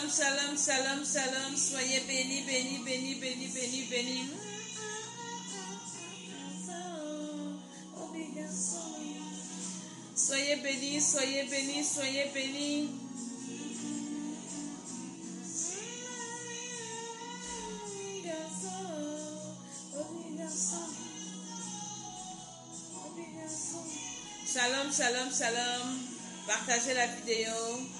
Shalom, shalom, shalom, shalom. Soyez bénis, bénis, bénis, bénis, bénis, bénis. Soyez bénis, soyez bénis, soyez bénis. Shalom, shalom, shalom. Partagez la vidéo.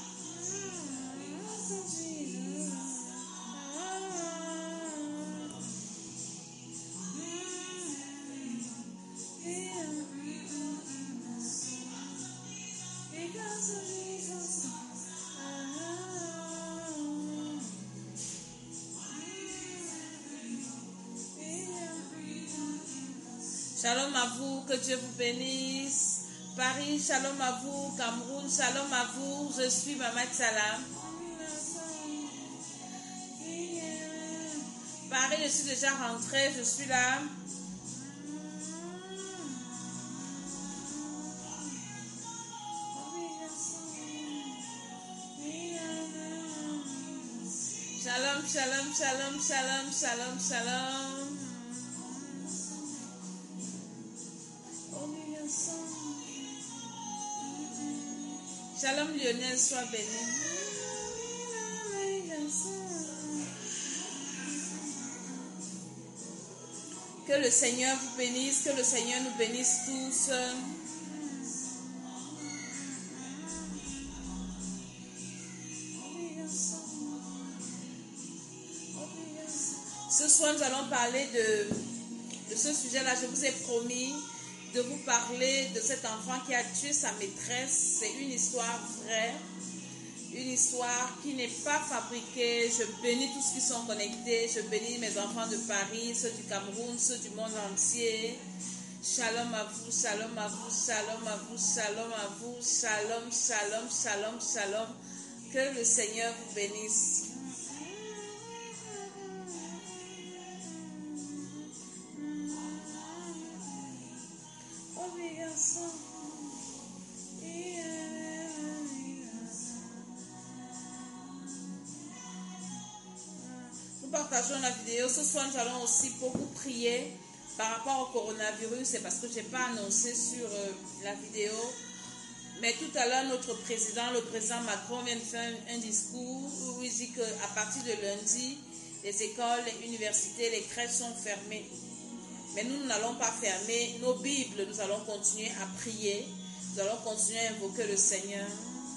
Shalom à vous, que Dieu vous bénisse. Paris, shalom à vous. Cameroun, shalom à vous. Je suis Maman Salam. Paris, je suis déjà rentrée, je suis là. Shalom, shalom, shalom, shalom, shalom, shalom. Shalom Lionel, sois béni. Que le Seigneur vous bénisse, que le Seigneur nous bénisse tous. Ce soir, nous allons parler de ce sujet-là. Je vous ai promis de vous parler de cet enfant qui a tué sa maîtresse. C'est une histoire vraie, une histoire qui n'est pas fabriquée. Je bénis tous ceux qui sont connectés. Je bénis mes enfants de Paris, ceux du Cameroun, ceux du monde entier. Shalom à vous, shalom à vous, shalom à vous, shalom à vous, shalom, shalom, shalom, shalom. Que le Seigneur vous bénisse. Nous partageons la vidéo. Ce soir, nous allons aussi beaucoup prier par rapport au coronavirus. C'est parce que je n'ai pas annoncé sur la vidéo. Mais tout à l'heure, notre président, le président Macron, vient de faire un discours où il dit qu'à partir de lundi, les écoles, les universités, les crèches sont fermées. Mais nous n'allons pas fermer nos Bibles. Nous allons continuer à prier. Nous allons continuer à invoquer le Seigneur.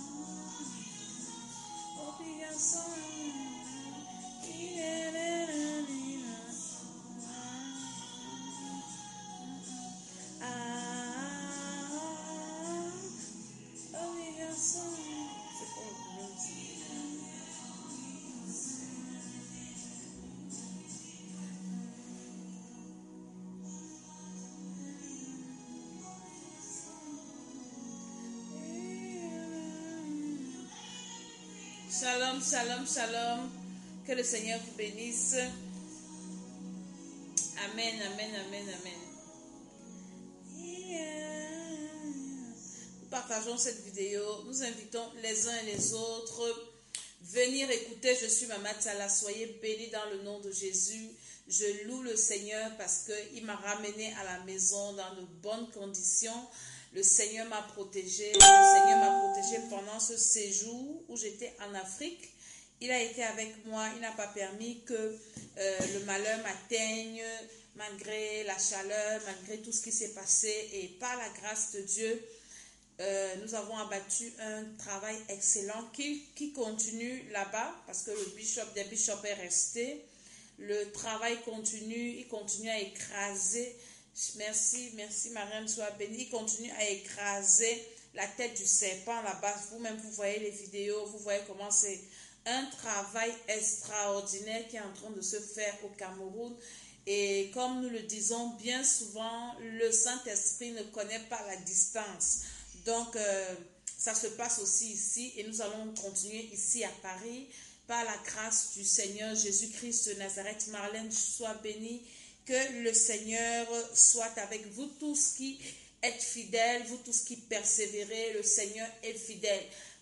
Shalom, shalom, shalom. Que le Seigneur vous bénisse. Amen, amen, amen, amen. Nous partageons cette vidéo. Nous invitons les uns et les autres venir écouter. Je suis Maman Salah. Soyez bénis dans le nom de Jésus. Je loue le Seigneur parce qu'il m'a ramené à la maison dans de bonnes conditions. Le Seigneur m'a protégée. Le Seigneur m'a protégée pendant ce séjour où j'étais en Afrique. Il a été avec moi. Il n'a pas permis que le malheur m'atteigne malgré la chaleur, malgré tout ce qui s'est passé. Et par la grâce de Dieu, nous avons abattu un travail excellent qui continue là-bas parce que le bishop est resté. Le travail continue. Il continue à écraser. Merci, merci Mariam, sois bénie. Il continue à écraser la tête du serpent là-bas. Vous-même, vous voyez les vidéos, vous voyez comment c'est un travail extraordinaire qui est en train de se faire au Cameroun. Et comme nous le disons bien souvent, le Saint-Esprit ne connaît pas la distance. Donc, ça se passe aussi ici et nous allons continuer ici à Paris. Par la grâce du Seigneur Jésus-Christ de Nazareth, Marlène, sois bénie. Que le Seigneur soit avec vous tous qui êtes fidèles, vous tous qui persévérez. Le Seigneur est fidèle.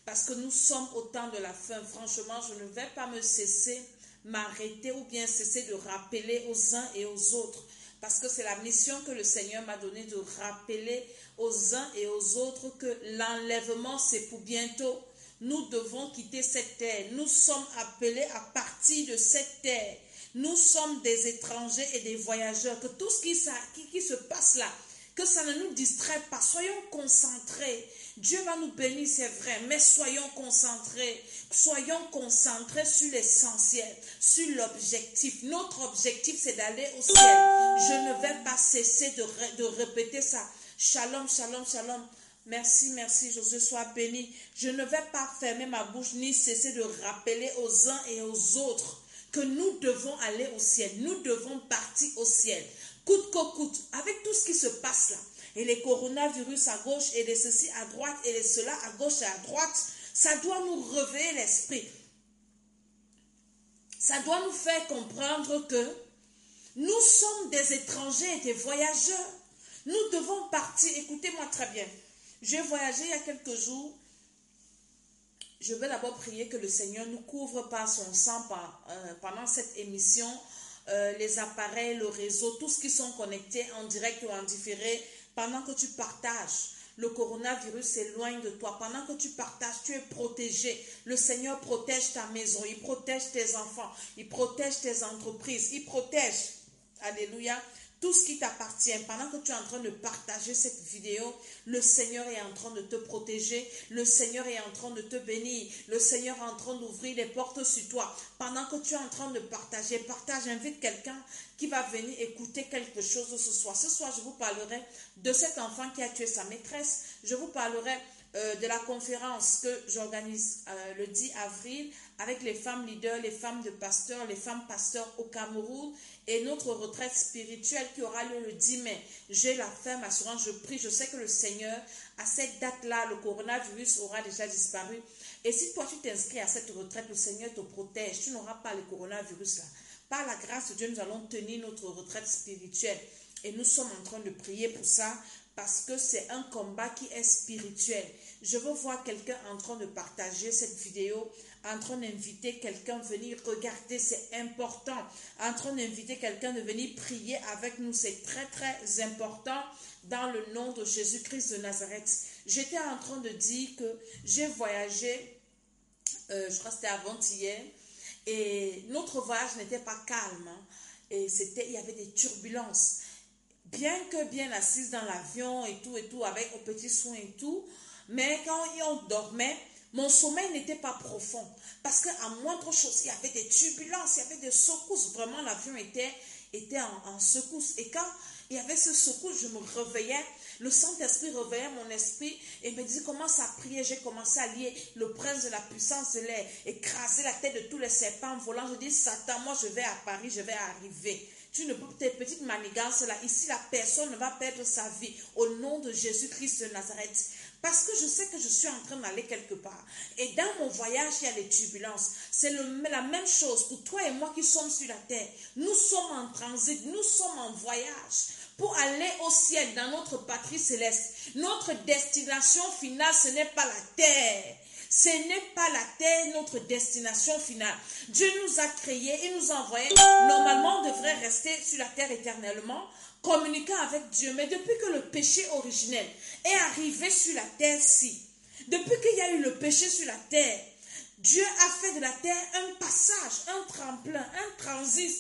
parce que nous sommes au temps de la fin. Franchement, je ne vais pas m'arrêter ou bien cesser de rappeler aux uns et aux autres. Parce que c'est la mission que le Seigneur m'a donnée de rappeler aux uns et aux autres que l'enlèvement, c'est pour bientôt. Nous devons quitter cette terre. Nous sommes appelés à partir de cette terre. Nous sommes des étrangers et des voyageurs. Que tout ce qui se passe là, que ça ne nous distrait pas. Soyons concentrés. Dieu va nous bénir, c'est vrai, mais soyons concentrés. Soyons concentrés sur l'essentiel, sur l'objectif. Notre objectif, c'est d'aller au ciel. Je ne vais pas cesser de répéter ça. Shalom, shalom, shalom. Merci, merci, Josué, sois béni. Je ne vais pas fermer ma bouche ni cesser de rappeler aux uns et aux autres que nous devons aller au ciel. Nous devons partir au ciel. Coûte que coûte, avec tout ce qui se passe là. Et les coronavirus à gauche et les ceci à droite et les cela à gauche et à droite, ça doit nous réveiller l'esprit. Ça doit nous faire comprendre que nous sommes des étrangers et des voyageurs. Nous devons partir. Écoutez-moi très bien. J'ai voyagé il y a quelques jours. Je vais d'abord prier que le Seigneur nous couvre par son sang pendant cette émission. Les appareils, le réseau, tout ce qui sont connectés en direct ou en différé, pendant que tu partages. Le coronavirus s'éloigne de toi. Pendant que tu partages, tu es protégé. Le Seigneur protège ta maison, il protège tes enfants, il protège tes entreprises, il protège, alléluia, tout ce qui t'appartient. Pendant que tu es en train de partager cette vidéo, le Seigneur est en train de te protéger. Le Seigneur est en train de te bénir. Le Seigneur est en train d'ouvrir les portes sur toi. Pendant que tu es en train de partager, invite quelqu'un qui va venir écouter quelque chose ce soir. Ce soir, je vous parlerai de cet enfant qui a tué sa maîtresse. Je vous parlerai de la conférence que j'organise le 10 avril avec les femmes leaders, les femmes de pasteurs, les femmes pasteurs au Cameroun et notre retraite spirituelle qui aura lieu le 10 mai. J'ai la ferme assurance, je prie, je sais que le Seigneur, à cette date-là, le coronavirus aura déjà disparu. Et si toi tu t'inscris à cette retraite, le Seigneur te protège, tu n'auras pas le coronavirus là. Par la grâce de Dieu, nous allons tenir notre retraite spirituelle. Et nous sommes en train de prier pour ça parce que c'est un combat qui est spirituel. Je veux voir quelqu'un en train de partager cette vidéo, en train d'inviter quelqu'un à venir regarder, c'est important. En train d'inviter quelqu'un de venir prier avec nous, c'est très très important dans le nom de Jésus-Christ de Nazareth. J'étais en train de dire que j'ai voyagé, je crois que c'était avant-hier, et notre voyage n'était pas calme, hein, et il y avait des turbulences. Bien que bien assise dans l'avion et tout, avec aux petits soins et tout, mais quand on dormait, mon sommeil n'était pas profond. Parce qu'à moindre chose, il y avait des turbulences, il y avait des secousses. Vraiment, l'avion était en secousse. Et quand il y avait ce secousse, je me réveillais. Le Saint-Esprit réveillait mon esprit et me disait, commence à prier. J'ai commencé à lier le prince de la puissance de l'air, écraser la tête de tous les serpents volants. Je dis, Satan, moi je vais à Paris, je vais arriver. Tu ne peux, tes petites manigances là, ici la personne ne va perdre sa vie au nom de Jésus-Christ de Nazareth. Parce que je sais que je suis en train d'aller quelque part. Et dans mon voyage, il y a des turbulences. C'est la même chose pour toi et moi qui sommes sur la terre. Nous sommes en transit, nous sommes en voyage pour aller au ciel dans notre patrie céleste. Notre destination finale, ce n'est pas la terre. Ce n'est pas la terre, notre destination finale. Dieu nous a créés et nous a envoyés. Normalement, on devrait rester sur la terre éternellement, communiquant avec Dieu. Mais depuis que le péché originel est arrivé sur la terre-ci, depuis qu'il y a eu le péché sur la terre, Dieu a fait de la terre un passage, un tremplin, un transit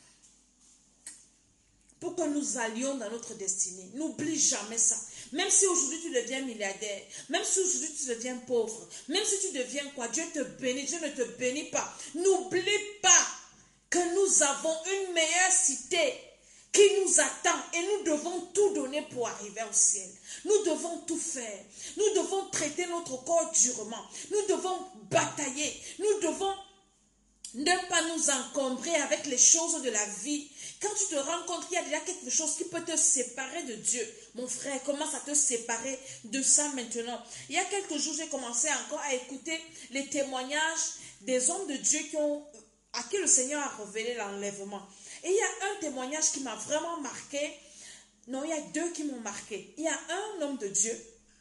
pour que nous allions dans notre destinée. N'oublie jamais ça. Même si aujourd'hui tu deviens milliardaire, même si aujourd'hui tu deviens pauvre, même si tu deviens quoi, Dieu te bénit, Dieu ne te bénit pas. N'oublie pas que nous avons une meilleure cité qui nous attend et nous devons tout donner pour arriver au ciel. Nous devons tout faire. Nous devons traiter notre corps durement. Nous devons batailler. Nous devons ne pas nous encombrer avec les choses de la vie. Quand tu te rends compte qu'il y a déjà quelque chose qui peut te séparer de Dieu, mon frère, commence à te séparer de ça maintenant. Il y a quelques jours, j'ai commencé encore à écouter les témoignages des hommes de Dieu à qui le Seigneur a révélé l'enlèvement. Et il y a un témoignage qui m'a vraiment marqué. Non, il y a deux qui m'ont marqué. Il y a un homme de Dieu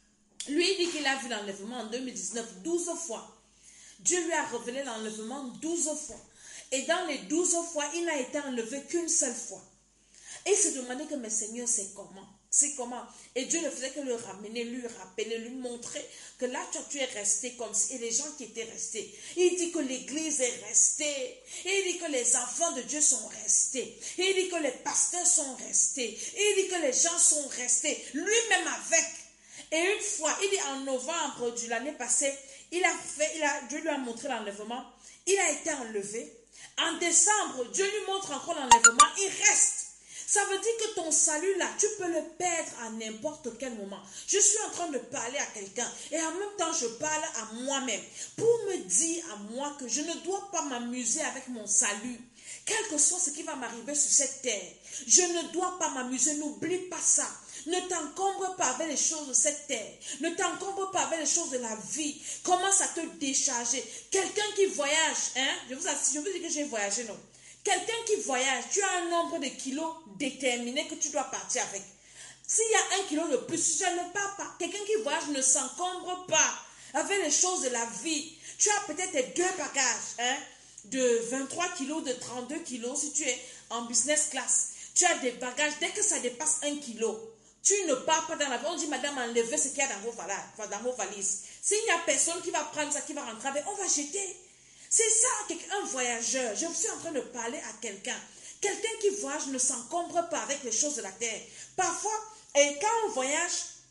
Lui, il dit qu'il a vu l'enlèvement en 2019 12 fois. Dieu lui a révélé l'enlèvement 12 fois. Et dans les 12 fois, il n'a été enlevé qu'une seule fois. Et il se demandait que, mais Seigneur, c'est comment? C'est comment? Et Dieu ne faisait que le ramener, lui rappeler, lui montrer que là, tu es resté comme ça. Et les gens qui étaient restés. Il dit que l'église est restée. Et il dit que les enfants de Dieu sont restés. Et il dit que les pasteurs sont restés. Et il dit que les gens sont restés. Lui-même avec. Et une fois, il dit en novembre de l'année passée, Dieu lui a montré l'enlèvement. Il a été enlevé. En décembre, Dieu lui montre encore l'enlèvement. Il reste. Ça veut dire que ton salut là, tu peux le perdre à n'importe quel moment. Je suis en train de parler à quelqu'un et en même temps je parle à moi-même pour me dire à moi que je ne dois pas m'amuser avec mon salut. Quel que soit ce qui va m'arriver sur cette terre, je ne dois pas m'amuser, n'oublie pas ça. Ne t'encombre pas avec les choses de cette terre. Ne t'encombre pas avec les choses de la vie. Commence à te décharger. Quelqu'un qui voyage, je vous dis que j'ai voyagé, non? Quelqu'un qui voyage, tu as un nombre de kilos déterminé que tu dois partir avec. S'il y a 1 kilo de plus, je ne pars pas. Quelqu'un qui voyage ne s'encombre pas avec les choses de la vie. Tu as peut-être 2 bagages, de 23 kilos, de 32 kilos, si tu es en business class. Tu as des bagages, dès que ça dépasse 1 kilo, tu ne pars pas dans la vie. On dit, madame, enlevez ce qu'il y a dans vos valises. S'il n'y a personne qui va prendre ça, qui va rentrer avec, on va jeter. C'est ça, un voyageur. Je suis en train de parler à quelqu'un. Quelqu'un qui voyage ne s'encombre pas avec les choses de la terre. Parfois, et quand on voyage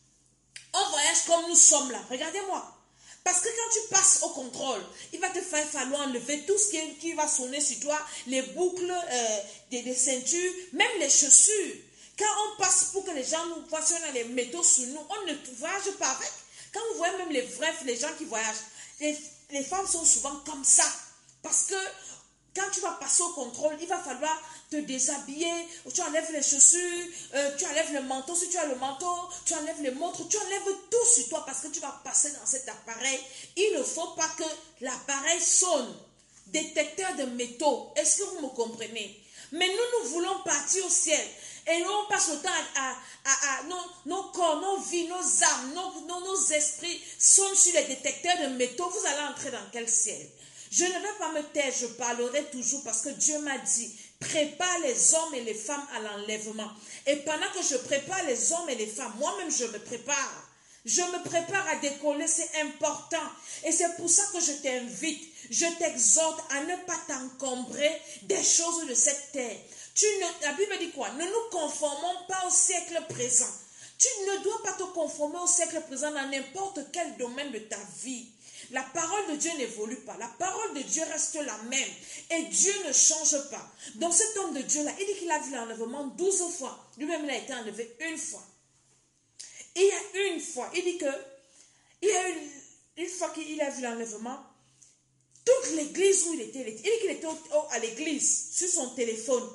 comme nous sommes là. Regardez-moi. Parce que quand tu passes au contrôle, il va te falloir enlever tout ce qui va sonner sur toi, les boucles, des ceintures, même les chaussures. Quand on passe pour que les gens nous voient, si on a les métaux sur nous, on ne voyage pas avec. Quand vous voyez même les gens qui voyagent, les femmes sont souvent comme ça. Parce que quand tu vas passer au contrôle, il va falloir te déshabiller, tu enlèves les chaussures, tu enlèves le manteau, si tu as le manteau, tu enlèves les montres, tu enlèves tout sur toi parce que tu vas passer dans cet appareil. Il ne faut pas que l'appareil sonne. Détecteur de métaux, est-ce que vous me comprenez? Mais nous voulons partir au ciel. Et nous, on passe le temps à nos corps, nos vies, nos âmes, nos esprits sont sur les détecteurs de métaux. Vous allez entrer dans quel ciel? Je ne vais pas me taire, je parlerai toujours parce que Dieu m'a dit, prépare les hommes et les femmes à l'enlèvement. Et pendant que je prépare les hommes et les femmes, moi-même je me prépare. Je me prépare à décoller, c'est important. Et c'est pour ça que je t'invite, je t'exhorte à ne pas t'encombrer des choses de cette terre. La Bible dit quoi? Ne nous conformons pas au siècle présent. Tu ne dois pas te conformer au siècle présent dans n'importe quel domaine de ta vie. La parole de Dieu n'évolue pas. La parole de Dieu reste la même. Et Dieu ne change pas. Donc cet homme de Dieu-là, il dit qu'il a vu l'enlèvement 12 fois. Lui-même, il a été enlevé une fois. Et il y a une fois, il dit que, il y a une fois qu'il a vu l'enlèvement, toute l'église où il était, il dit qu'il était à l'église, sur son téléphone.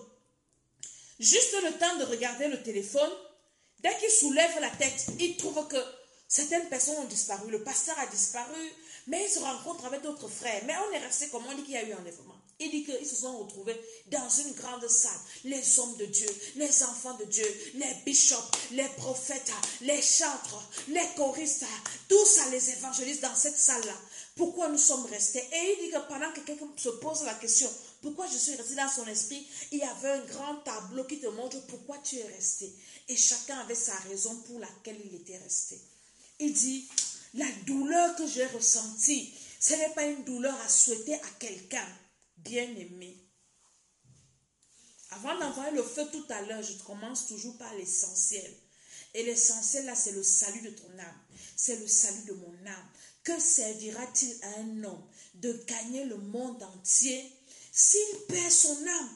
Juste le temps de regarder le téléphone, dès qu'il soulève la tête, il trouve que certaines personnes ont disparu. Le pasteur a disparu, mais il se rencontre avec d'autres frères. Mais on est resté comme on dit qu'il y a eu enlèvement. Il dit qu'ils se sont retrouvés dans une grande salle. Les hommes de Dieu, les enfants de Dieu, les bishops, les prophètes, les chantres, les choristes, tous ça, les évangélistes dans cette salle-là. Pourquoi nous sommes restés? Et il dit que pendant que quelqu'un se pose la question, pourquoi je suis resté dans son esprit, il y avait un grand tableau qui te montre pourquoi tu es resté. Et chacun avait sa raison pour laquelle il était resté. Il dit, la douleur que j'ai ressentie, ce n'est pas une douleur à souhaiter à quelqu'un. Bien-aimé. Avant d'envoyer le feu tout à l'heure, je commence toujours par l'essentiel. Et l'essentiel là, c'est le salut de ton âme. C'est le salut de mon âme. Que servira-t-il à un homme de gagner le monde entier s'il perd son âme?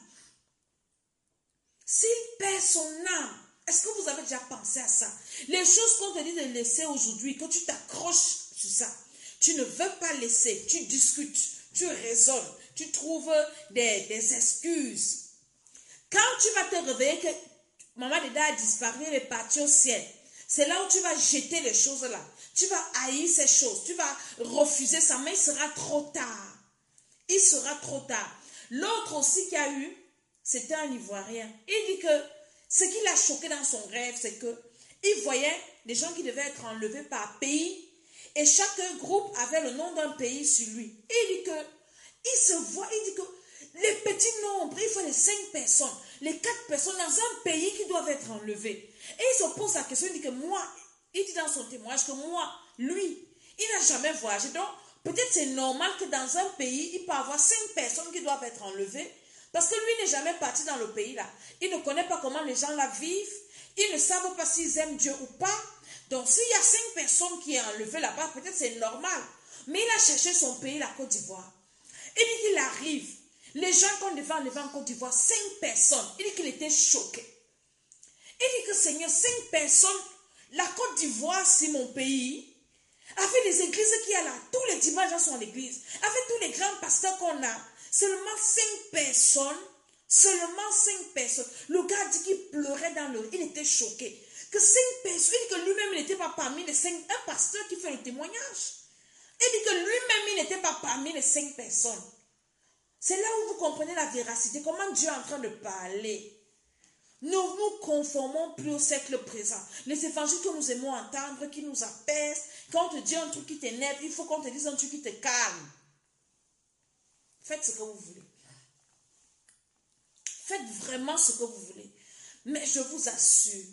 S'il perd son âme, est-ce que vous avez déjà pensé à ça? Les choses qu'on te dit de laisser aujourd'hui, que tu t'accroches sur ça, tu ne veux pas laisser, tu discutes, tu raisonnes, tu trouves des excuses. Quand tu vas te réveiller que maman Deda a disparu, elle est partie au ciel, c'est là où tu vas jeter les choses là. Tu vas haïr ces choses, tu vas refuser ça, mais il sera trop tard. Il sera trop tard. L'autre aussi qui a eu, c'était un Ivoirien. Il dit que ce qui l'a choqué dans son rêve, c'est que il voyait des gens qui devaient être enlevés par pays et chaque groupe avait le nom d'un pays sur lui. Et il dit que, il se voit, il dit que les petits nombres, il faut les 5 personnes, les 4 personnes dans un pays qui doivent être enlevés. Et il se pose la question, il dit que moi, il dit dans son témoignage que moi, lui, il n'a jamais voyagé. Donc, peut-être c'est normal que dans un pays, il peut y avoir 5 personnes qui doivent être enlevées. Parce que lui n'est jamais parti dans le pays là. Il ne connaît pas comment les gens là vivent. Ils ne savent pas s'ils aiment Dieu ou pas. Donc, s'il y a 5 personnes qui sont enlevées là-bas, peut-être c'est normal. Mais il a cherché son pays, la Côte d'Ivoire. Il dit qu'il arrive. Les gens qu'on devait enlever en Côte d'Ivoire, 5 personnes. Il dit qu'il était choqué. Il dit que Seigneur, 5 personnes, la Côte d'Ivoire, c'est mon pays. Avec les églises qu'il y a là, tous les dimanches sont à l'église. Avec tous les grands pasteurs qu'on a, seulement 5 personnes. Seulement 5 personnes. Le gars dit qu'il pleurait dans le... Il était choqué. Que 5 personnes, il dit que lui-même, il n'était pas parmi les 5... Un pasteur qui fait le témoignage. Il dit que lui-même, il n'était pas parmi les 5 personnes. C'est là où vous comprenez la véracité, comment Dieu est en train de parler. Nous nous conformons plus au siècle présent. Les évangiles que nous aimons entendre, qui nous apaisent, quand on te dit un truc qui t'énerve, il faut qu'on te dise un truc qui te calme. Faites ce que vous voulez. Faites vraiment ce que vous voulez. Mais je vous assure,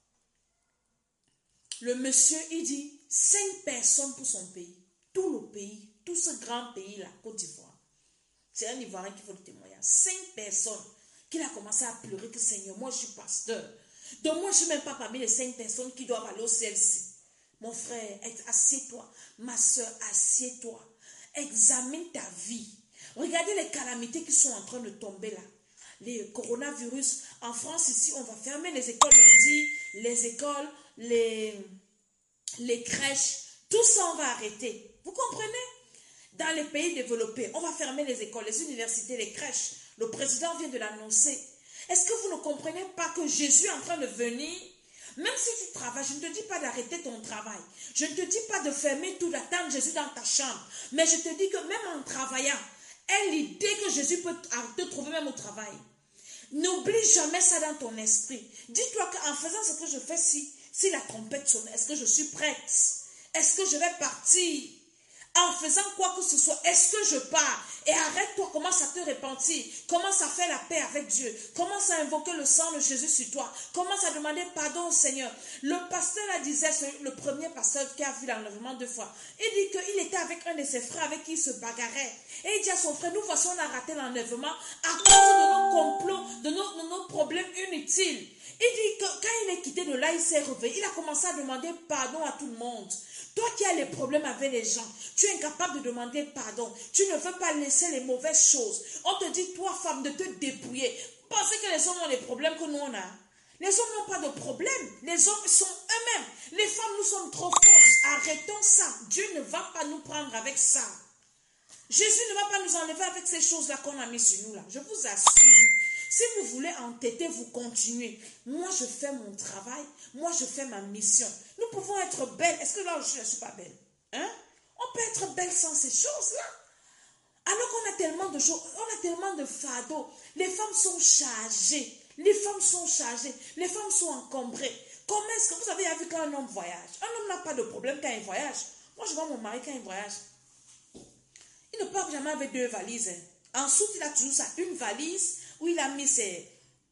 le monsieur, il dit 5 personnes pour son pays. Tout le pays, tout ce grand pays, la Côte d'Ivoire. C'est un Ivoirien qui fait le témoignage. 5 personnes qu'il a commencé à pleurer que Seigneur, moi je suis pasteur. Donc moi je ne suis même pas parmi les 5 personnes qui doivent aller au CLC. Mon frère, assieds-toi. Ma soeur, assieds-toi. Examine ta vie. Regardez les calamités qui sont en train de tomber là. Les coronavirus. En France, ici, on va fermer les écoles lundi, les écoles, les crèches. Tout ça, on va arrêter. Vous comprenez? Dans les pays développés, on va fermer les écoles, les universités, les crèches. Le président vient de l'annoncer. Est-ce que vous ne comprenez pas que Jésus est en train de venir? Même si tu travailles, je ne te dis pas d'arrêter ton travail. Je ne te dis pas de fermer tout, d'attendre Jésus dans ta chambre. Mais je te dis que même en travaillant, est l'idée que Jésus peut te trouver même au travail. N'oublie jamais ça dans ton esprit. Dis-toi qu'en faisant ce que je fais, si la trompette sonne, est-ce que je suis prête? Est-ce que je vais partir? En faisant quoi que ce soit, est-ce que je pars? Et arrête-toi, commence à te repentir. Commence à faire la paix avec Dieu. Commence à invoquer le sang de Jésus sur toi. Commence à demander pardon au Seigneur. Le pasteur là disait, le premier pasteur qui a vu l'enlèvement 2 fois, il dit qu'il était avec un de ses frères avec qui il se bagarrait. Et il dit à son frère, nous voici, on a raté l'enlèvement à cause de nos complots, de nos problèmes inutiles. Il dit que quand il est quitté de là, il s'est réveillé. Il a commencé à demander pardon à tout le monde. Toi qui as les problèmes avec les gens, tu es incapable de demander pardon. Tu ne veux pas laisser les mauvaises choses. On te dit, toi femme, de te dépouiller. Pensez que les hommes ont les problèmes que nous on a. Les hommes n'ont pas de problème. Les hommes sont eux-mêmes. Les femmes, nous sommes trop fausses. Arrêtons ça. Dieu ne va pas nous prendre avec ça. Jésus ne va pas nous enlever avec ces choses-là qu'on a mis sur nous là. Je vous assure. Si vous voulez entêter, vous continuez. Moi, je fais mon travail. Moi, je fais ma mission. Nous pouvons être belles. Est-ce que là, je ne suis pas belle? Hein? On peut être belle sans ces choses-là. Alors qu'on a tellement de choses, on a tellement de fardeaux. Les femmes sont chargées. Les femmes sont chargées. Les femmes sont encombrées. Comment est-ce que vous avez vu qu'un homme voyage? Un homme n'a pas de problème quand il voyage. Moi, je vois mon mari quand il voyage. Il ne part jamais avec 2 valises. Ensuite, il a toujours ça, une valise où il a mis ses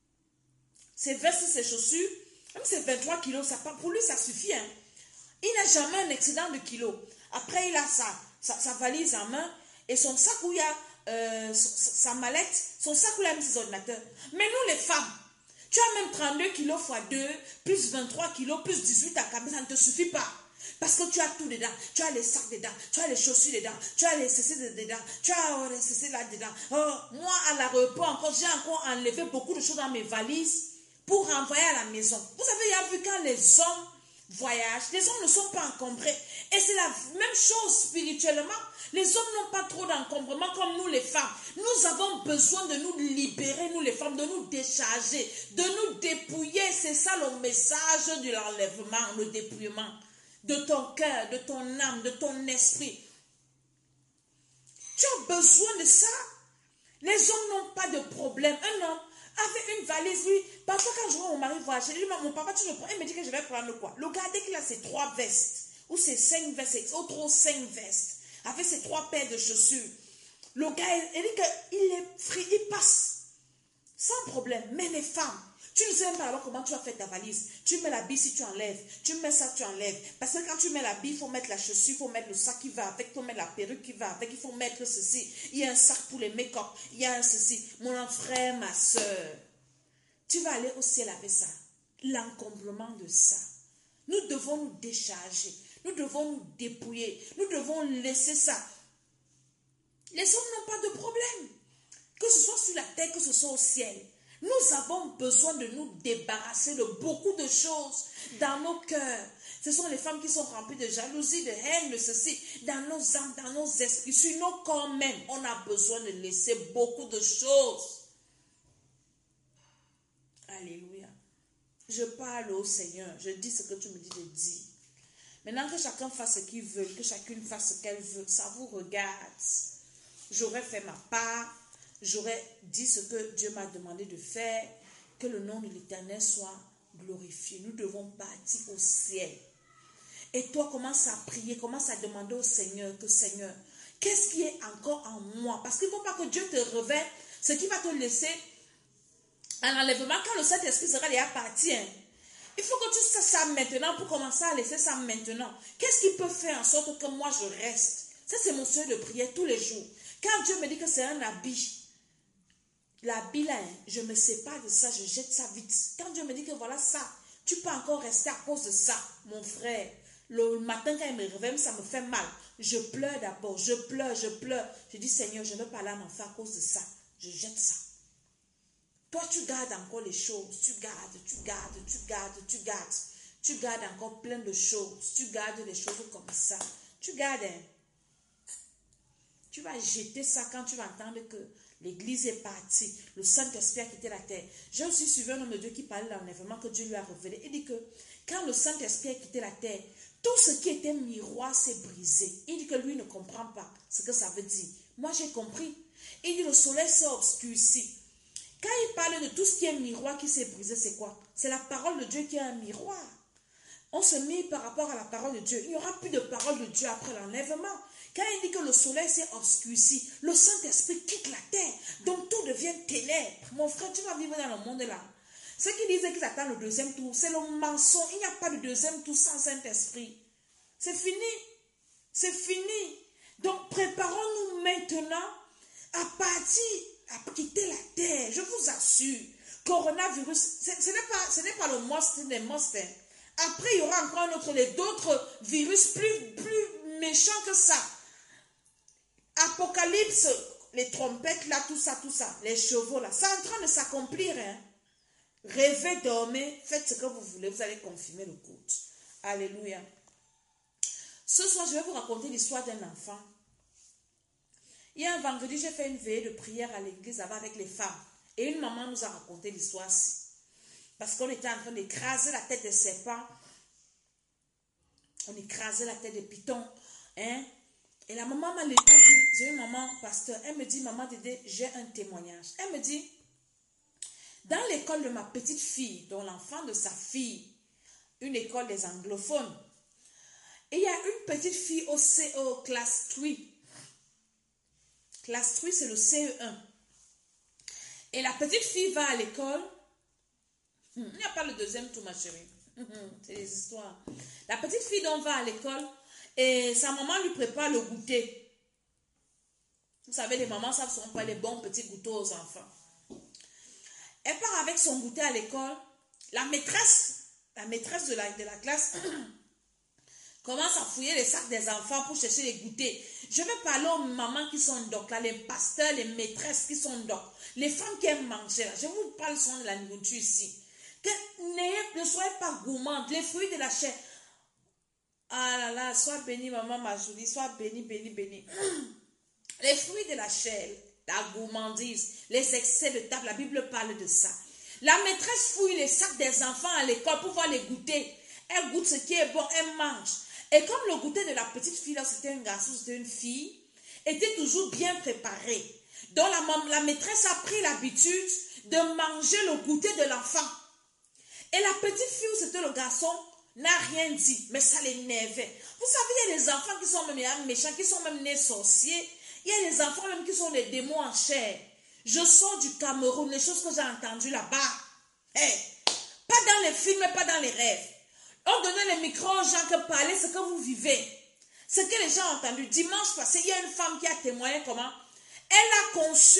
vestes, ses chaussures. Même ses 23 kilos, ça, pour lui, ça suffit. Hein. Il n'a jamais un excédent de kilos. Après, il a sa valise en main et son sac où il y a sa mallette, son sac où il a mis ses ordinateurs. Mais nous, les femmes, tu as même 32 kilos x 2, plus 23 kilos, plus 18 à cabine, ça ne te suffit pas. Parce que tu as tout dedans. Tu as les sacs dedans. Tu as les chaussures dedans. Tu as les ceci dedans. Tu as les ceci là dedans. Moi, à l'aéroport, encore, j'ai encore enlevé beaucoup de choses dans mes valises pour renvoyer à la maison. Vous avez déjà vu quand les hommes voyagent, les hommes ne sont pas encombrés. Et c'est la même chose spirituellement. Les hommes n'ont pas trop d'encombrement comme nous les femmes. Nous avons besoin de nous libérer, nous les femmes, de nous décharger, de nous dépouiller. C'est ça le message de l'enlèvement, le dépouillement. De ton cœur, de ton âme, de ton esprit. Tu as besoin de ça. Les hommes n'ont pas de problème. Un homme, avec une valise, lui. Parfois, quand je vois mon mari voyager, je lui dis, mon papa, tu le prends. Il me dit que je vais prendre quoi? Le gars, dès qu'il a ses 3 vestes, ou ses 5 vestes, ou trop 5 vestes, avec ses 3 paires de chaussures, le gars, il dit qu'il est free, il passe. Sans problème. Mais les femmes, tu ne sais même pas alors comment tu as fait ta valise. Tu mets l'habit si tu enlèves. Tu mets ça, tu enlèves. Parce que quand tu mets l'habit, il faut mettre la chaussure, il faut mettre le sac qui va avec, il faut mettre la perruque qui va avec, il faut mettre ceci. Il y a un sac pour les make-up, il y a un ceci. Mon frère, ma soeur, tu vas aller au ciel avec ça. L'encombrement de ça. Nous devons nous décharger. Nous devons nous dépouiller. Nous devons laisser ça. Les hommes n'ont pas de problème. Que ce soit sur la terre, que ce soit au ciel. Nous avons besoin de nous débarrasser de beaucoup de choses dans nos cœurs. Ce sont les femmes qui sont remplies de jalousie, de haine, de ceci. Dans nos âmes, dans nos esprits, sur nos corps même, on a besoin de laisser beaucoup de choses. Alléluia. Je parle au Seigneur. Je dis ce que tu me dis de dire. Maintenant que chacun fasse ce qu'il veut, que chacune fasse ce qu'elle veut, ça vous regarde. J'aurais fait ma part. J'aurais dit ce que Dieu m'a demandé de faire, que le nom de l'Éternel soit glorifié. Nous devons partir au ciel. Et toi, commence à prier, commence à demander au Seigneur, que Seigneur, qu'est-ce qui est encore en moi? Parce qu'il ne faut pas que Dieu te révèle ce qui va te laisser un enlèvement quand le Saint-Esprit sera déjà parti. Il faut que tu saches ça maintenant pour commencer à laisser ça maintenant. Qu'est-ce qui peut faire en sorte que moi je reste? Ça, c'est mon sujet de prière tous les jours. Quand Dieu me dit que c'est un habit, l'habit là, je me sépare de ça, je jette ça vite. Quand Dieu me dit que voilà ça, tu peux encore rester à cause de ça, mon frère. Le matin quand il me réveille, ça me fait mal. Je pleure d'abord, je pleure. Je dis Seigneur, je ne veux pas aller à m'enfer à cause de ça. Je jette ça. Toi, tu gardes encore les choses. Tu gardes encore plein de choses. Tu gardes les choses comme ça. Tu gardes. Tu vas jeter ça quand tu vas entendre que l'église est partie. Le Saint-Esprit a quitté la terre. J'ai aussi suivi un homme de Dieu qui parlait de l'enlèvement que Dieu lui a révélé. Il dit que quand le Saint-Esprit a quitté la terre, tout ce qui était miroir s'est brisé. Il dit que lui ne comprend pas ce que ça veut dire. Moi, j'ai compris. Il dit le soleil s'est obscurci. Quand il parle de tout ce qui est miroir qui s'est brisé, c'est quoi? C'est la parole de Dieu qui est un miroir. On se met par rapport à la parole de Dieu. Il n'y aura plus de parole de Dieu après l'enlèvement. Quand il dit que le soleil s'est obscurci, le Saint-Esprit quitte la terre. Donc tout devient ténèbres. Mon frère, tu vas vivre dans le monde là. Ceux qui disaient qu'ils attendent le deuxième tour, c'est le mensonge. Il n'y a pas de deuxième tour sans Saint-Esprit. C'est fini. C'est fini. Donc préparons-nous maintenant à partir, à quitter la terre. Je vous assure. Coronavirus, ce n'est pas le monstre des monstres. Après, il y aura encore un autre, d'autres virus plus méchants que ça. Apocalypse, les trompettes là, tout ça, les chevaux là, c'est en train de s'accomplir. Rêvez, dormez, faites ce que vous voulez, vous allez confirmer le culte. Alléluia. Ce soir, je vais vous raconter l'histoire d'un enfant. Il y a un vendredi, j'ai fait une veillée de prière à l'église avec les femmes. Et une maman nous a raconté l'histoire-ci. Parce qu'on était en train d'écraser la tête des serpents. On écrasait la tête des pitons. Et la maman m'a dit, j'ai une maman pasteur, elle me dit, maman Dédé, j'ai un témoignage. Elle me dit, dans l'école de ma petite fille, dont l'enfant de sa fille, une école des anglophones, et il y a une petite fille au classe 3. Classe 3, c'est le CE1. Et la petite fille va à l'école. Il n'y a pas le deuxième tour, ma chérie. C'est des histoires. La petite fille donc va à l'école et sa maman lui prépare le goûter. Vous savez, les mamans savent sont pas les bons petits goûters aux enfants. Elle part avec son goûter à l'école. La maîtresse de la classe commence à fouiller les sacs des enfants pour chercher les goûters. Je vais parler aux mamans qui sont doc, là, les pasteurs, les maîtresses qui sont doc, les femmes qui aiment manger. Là. Je vous parle souvent de la nourriture ici. Ne soyez pas gourmandes, les fruits de la chair. Ah là là, sois bénie, maman Majouli, sois bénie, bénie, bénie. Les fruits de la chair, la gourmandise, les excès de table, la Bible parle de ça. La maîtresse fouille les sacs des enfants à l'école pour voir les goûter. Elle goûte ce qui est bon, elle mange. Et comme le goûter de la petite fille, là, c'était un garçon, c'était une fille, était toujours bien préparé. Donc la maîtresse a pris l'habitude de manger le goûter de l'enfant. Et la petite fille ou c'était le garçon n'a rien dit, mais ça l'énervait. Vous savez, il y a des enfants qui sont même méchants, qui sont même nés sorciers. Il y a des enfants même qui sont des démons en chair. Je sors du Cameroun, les choses que j'ai entendues là-bas. Hey, pas dans les films, pas dans les rêves. On donnait les micros aux gens que parler ce que vous vivez. Ce que les gens ont entendu. Dimanche passé, il y a une femme qui a témoigné comment elle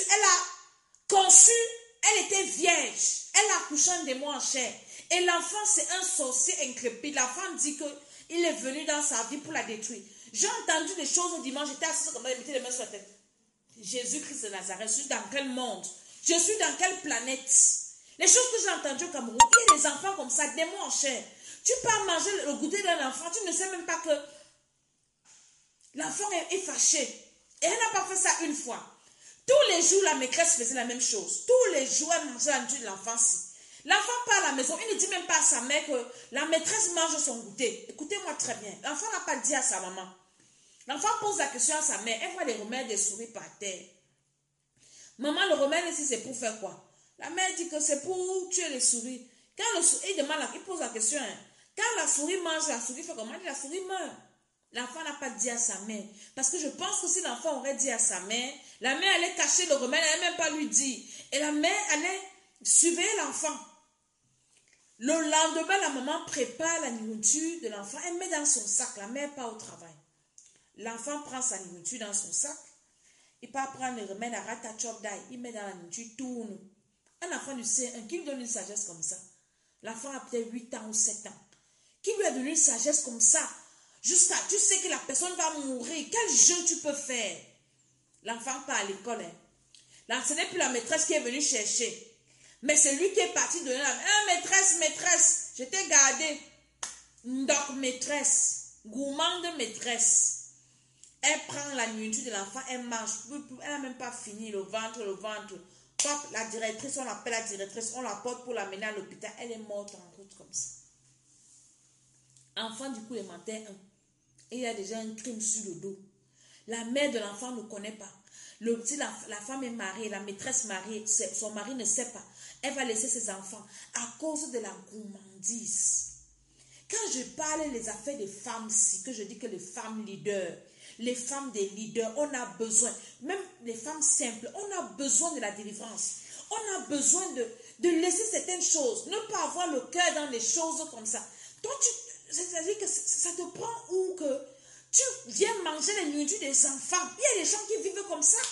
était vierge. Elle a accouché un démon en chair. Et l'enfant, c'est un sorcier intrépide. La femme dit qu'il est venu dans sa vie pour la détruire. J'ai entendu des choses au dimanche. J'étais assise comme ça, je mettais les mains sur la tête. Jésus-Christ de Nazareth, je suis dans quel monde? Je suis dans quelle planète? Les choses que j'ai entendues au Cameroun, il y a des enfants comme ça, démons en chair. Tu pars manger le goûter d'un enfant, tu ne sais même pas que l'enfant est fâché. Et elle n'a pas fait ça une fois. Tous les jours, la maîtresse faisait la même chose. Tous les jours, elle mangeait la nourriture de l'enfant. L'enfant part à la maison, il ne dit même pas à sa mère que la maîtresse mange son goûter. Écoutez-moi très bien. L'enfant n'a pas dit à sa maman. L'enfant pose la question à sa mère. Elle voit des remèdes, des souris par terre. Maman, le remède ici, c'est pour faire quoi? La mère dit que c'est pour tuer les souris. Quand il pose la question. Quand la souris mange, la souris fait comment? La souris meurt. L'enfant n'a pas dit à sa mère. Parce que je pense que si l'enfant aurait dit à sa mère, la mère allait cacher le remède, elle n'allait même pas lui dire. Et la mère allait surveiller l'enfant. Le lendemain, la maman prépare la nourriture de l'enfant. Elle met dans son sac. La mère part au travail. L'enfant prend sa nourriture dans son sac. Il part prendre le remède à ratachop d'ail. Il met dans la nourriture, tourne. Un enfant du C1 qui lui donne une sagesse comme ça. L'enfant a peut-être 8 ans ou 7 ans. Qui lui a donné une sagesse comme ça? Jusqu'à, tu sais que la personne va mourir. Quel jeu tu peux faire? L'enfant part à l'école. Là, ce n'est plus la maîtresse qui est venue chercher. Mais c'est lui qui est parti donner la maîtresse, je t'ai gardé. Donc, maîtresse, gourmande maîtresse. Elle prend la nourriture de l'enfant, elle mange. Elle n'a même pas fini le ventre. Pop, la directrice, on l'appelle la directrice, on la porte pour l'amener à l'hôpital. Elle est morte en route comme ça. Enfant du coup, élémentaire 1. Et il y a déjà un crime sur le dos. La mère de l'enfant ne connaît pas. La femme est mariée, la maîtresse mariée, son mari ne sait pas. Elle va laisser ses enfants à cause de la gourmandise. Quand je parle des affaires des femmes, que je dis que les femmes leaders, les femmes des leaders, on a besoin, même les femmes simples, on a besoin de la délivrance. On a besoin de laisser certaines choses, ne pas avoir le cœur dans les choses comme ça. Toi, c'est-à-dire que ça te prend où que tu viens manger les nourritures des enfants. Il y a des gens qui vivent comme ça.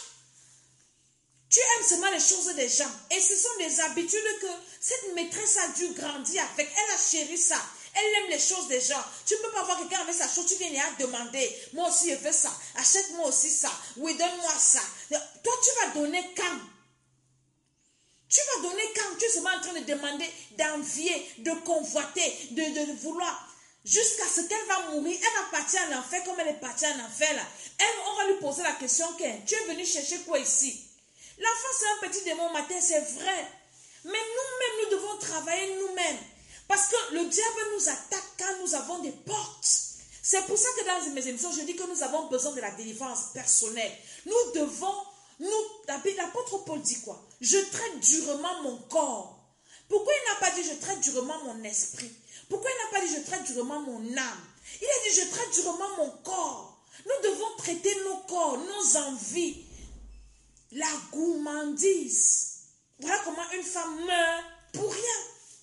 Tu aimes seulement les choses des gens. Et ce sont des habitudes que cette maîtresse a dû grandir avec. Elle a chéri ça. Elle aime les choses des gens. Tu ne peux pas voir quelqu'un avec sa chose, tu viens à demander. Moi aussi, je veux ça. Achète-moi aussi ça. Oui, donne-moi ça. Toi, tu vas donner quand? Tu vas donner quand? Tu es seulement en train de demander, d'envier, de convoiter, de vouloir. Jusqu'à ce qu'elle va mourir, elle va partir en enfer comme elle est partie en enfer là. On va lui poser la question que tu es venu chercher quoi ici? L'enfant c'est un petit démon matin, c'est vrai. Mais nous-mêmes, nous devons travailler nous-mêmes. Parce que le diable nous attaque quand nous avons des portes. C'est pour ça que dans mes émissions, je dis que nous avons besoin de la délivrance personnelle. Nous devons, l'apôtre Paul dit quoi? Je traite durement mon corps. Pourquoi il n'a pas dit je traite durement mon esprit? Pourquoi il n'a pas dit je traite durement mon âme? Il a dit je traite durement mon corps. Nous devons traiter nos corps, nos envies. La gourmandise. Voilà comment une femme meurt pour rien.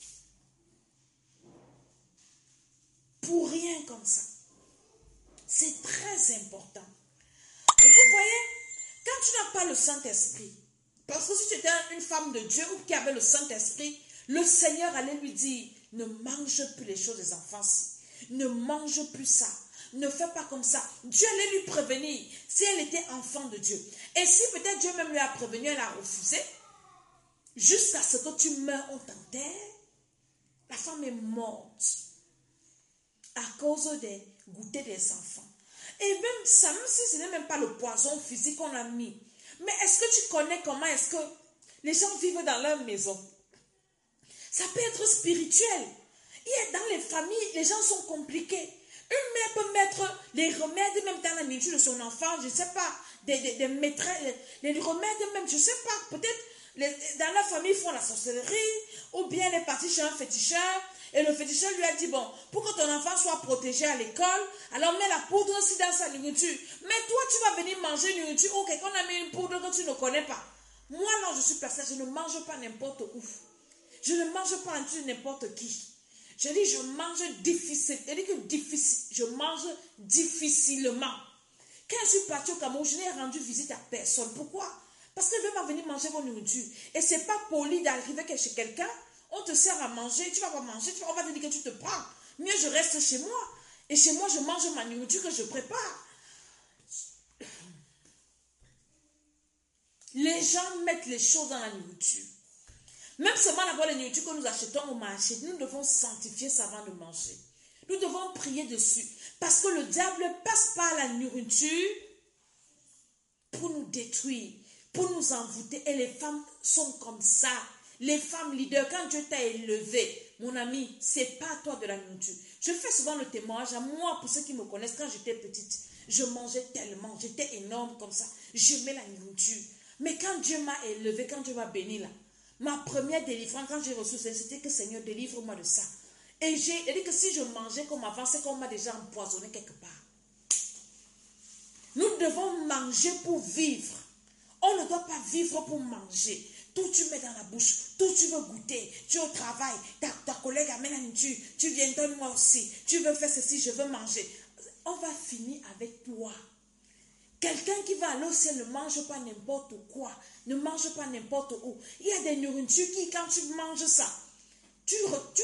Pour rien comme ça. C'est très important. Et vous voyez, quand tu n'as pas le Saint-Esprit, parce que si tu étais une femme de Dieu ou qui avait le Saint-Esprit, le Seigneur allait lui dire, ne mange plus les choses des enfants-ci. Ne mange plus ça. Ne fais pas comme ça. Dieu allait lui prévenir si elle était enfant de Dieu. Et si peut-être Dieu même lui a prévenu, elle a refusé, jusqu'à ce que tu meurs, on t'enterre, la femme est morte à cause des goûters des enfants. Et même ça, même si ce n'est même pas le poison physique qu'on a mis, mais est-ce que tu connais comment est-ce que les gens vivent dans leur maison? Ça peut être spirituel. Et dans les familles, les gens sont compliqués. Une mère peut mettre les remèdes même dans la nourriture de son enfant, je ne sais pas, des maîtresses, les remèdes même, je ne sais pas, peut-être Dans la famille, ils font la sorcellerie, ou bien elle est partie chez un féticheur, et le féticheur lui a dit, bon, pour que ton enfant soit protégé à l'école, alors mets la poudre aussi dans sa nourriture. Mais toi, tu vas venir manger une nourriture, ou quelqu'un a mis une poudre que tu ne connais pas. Moi, là, je suis personne, je ne mange pas n'importe où. Je ne mange pas en dessous de n'importe qui. Je dis, je mange difficile. Je dis que difficile, je mange difficilement. Quand je suis partie au Cameroun, je n'ai rendu visite à personne. Pourquoi? Parce qu'elle veut pas venir manger vos nourritures. Et c'est pas poli d'arriver chez quelqu'un, on te sert à manger, tu vas pas manger, on va te dire que tu te prends. Mieux, je reste chez moi. Et chez moi, je mange ma nourriture que je prépare. Les gens mettent les choses dans la nourriture. Même seulement d'abord les nourritures que nous achetons au marché, nous devons sanctifier ça avant de manger. Nous devons prier dessus. Parce que le diable passe par la nourriture pour nous détruire, pour nous envoûter. Et les femmes sont comme ça. Les femmes leaders, quand Dieu t'a élevé, mon ami, c'est pas toi de la nourriture. Je fais souvent le témoignage à moi, pour ceux qui me connaissent, quand j'étais petite, je mangeais tellement, j'étais énorme comme ça. J'aimais la nourriture. Mais quand Dieu m'a élevé, quand Dieu m'a béni là, ma première délivrance, quand j'ai reçu ça, c'était que Seigneur, délivre-moi de ça. Et j'ai dit que si je mangeais comme avant, c'est qu'on m'a déjà empoisonné quelque part. Nous devons manger pour vivre. On ne doit pas vivre pour manger. Tout tu mets dans la bouche, tout tu veux goûter. Tu es au travail, ta collègue amène la nourriture. Tu viens, donne-moi aussi. Tu veux faire ceci, je veux manger. On va finir avec toi. Quelqu'un qui va aller au ciel ne mange pas n'importe quoi. Ne mange pas n'importe où. Il y a des nourritures qui, quand tu manges ça, tu